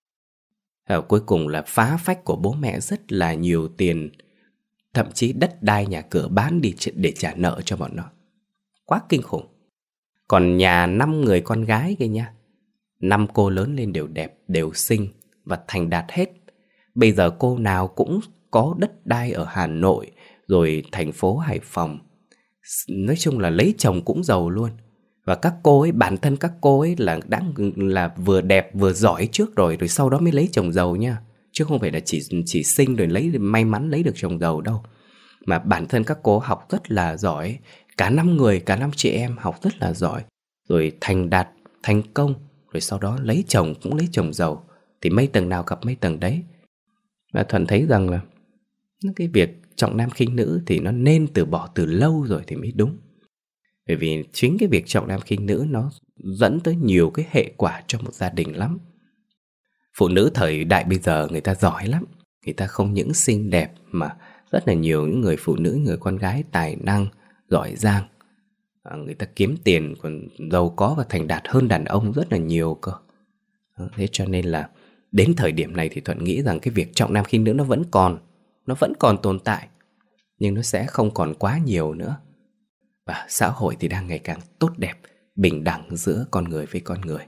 Cuối cùng là phá phách của bố mẹ rất là nhiều tiền, thậm chí đất đai nhà cửa bán đi để trả nợ cho bọn nó. Quá kinh khủng. Còn nhà 5 người con gái kia nha, 5 cô lớn lên đều đẹp, đều xinh và thành đạt hết. Bây giờ cô nào cũng có đất đai ở Hà Nội, rồi thành phố Hải Phòng. Nói chung là lấy chồng cũng giàu luôn. Và các cô ấy, bản thân các cô ấy là vừa đẹp vừa giỏi trước rồi sau đó mới lấy chồng giàu nha. Chứ không phải là chỉ xinh rồi may mắn lấy được chồng giàu đâu. Mà bản thân các cô học rất là giỏi. Cả 5 người, cả 5 chị em học rất là giỏi. Rồi thành đạt, thành công. Rồi sau đó lấy chồng cũng lấy chồng giàu. Thì mấy tầng nào gặp mấy tầng đấy. Và Thuận thấy rằng là cái việc trọng nam khinh nữ thì nó nên từ bỏ từ lâu rồi thì mới đúng. Bởi vì chính cái việc trọng nam khinh nữ nó dẫn tới nhiều cái hệ quả cho một gia đình lắm. Phụ nữ thời đại bây giờ người ta giỏi lắm. Người ta không những xinh đẹp mà rất là nhiều những người phụ nữ, người con gái tài năng, giỏi giang. Người ta kiếm tiền còn giàu có và thành đạt hơn đàn ông rất là nhiều cơ. Thế cho nên là đến thời điểm này thì Thuận nghĩ rằng cái việc trọng nam khinh nữ nó vẫn còn tồn tại, nhưng nó sẽ không còn quá nhiều nữa. Và xã hội thì đang ngày càng tốt đẹp, bình đẳng giữa con người với con người.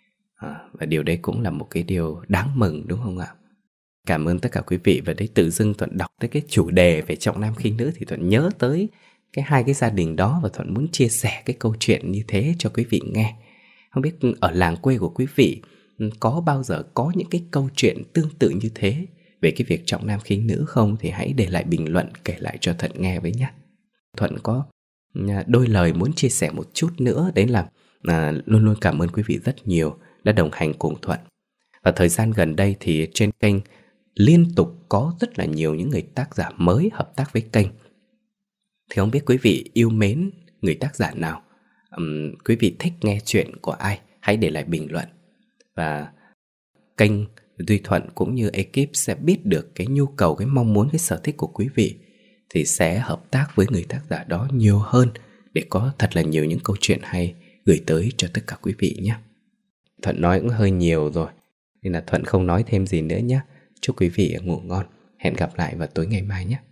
Và điều đấy cũng là một cái điều đáng mừng, đúng không ạ? Cảm ơn tất cả quý vị. Và đấy, tự dưng Thuận đọc tới cái chủ đề về trọng nam khinh nữ thì Thuận nhớ tới hai cái gia đình đó, và Thuận muốn chia sẻ cái câu chuyện như thế cho quý vị nghe. Không biết ở làng quê của quý vị có bao giờ có những cái câu chuyện tương tự như thế về cái việc trọng nam khinh nữ không? Thì hãy để lại bình luận kể lại cho Thuận nghe với nhé. Thuận có đôi lời muốn chia sẻ một chút nữa. Đấy là luôn luôn cảm ơn quý vị rất nhiều đã đồng hành cùng Thuận. Và thời gian gần đây thì trên kênh liên tục có rất là nhiều những người tác giả mới hợp tác với kênh. Thì không biết quý vị yêu mến người tác giả nào, quý vị thích nghe chuyện của ai, hãy để lại bình luận. Và kênh Duy Thuận cũng như ekip sẽ biết được cái nhu cầu, cái mong muốn, cái sở thích của quý vị, thì sẽ hợp tác với người tác giả đó nhiều hơn để có thật là nhiều những câu chuyện hay gửi tới cho tất cả quý vị nhé. Thuận nói cũng hơi nhiều rồi nên là Thuận không nói thêm gì nữa nhé. Chúc quý vị ngủ ngon. Hẹn gặp lại vào tối ngày mai nhé.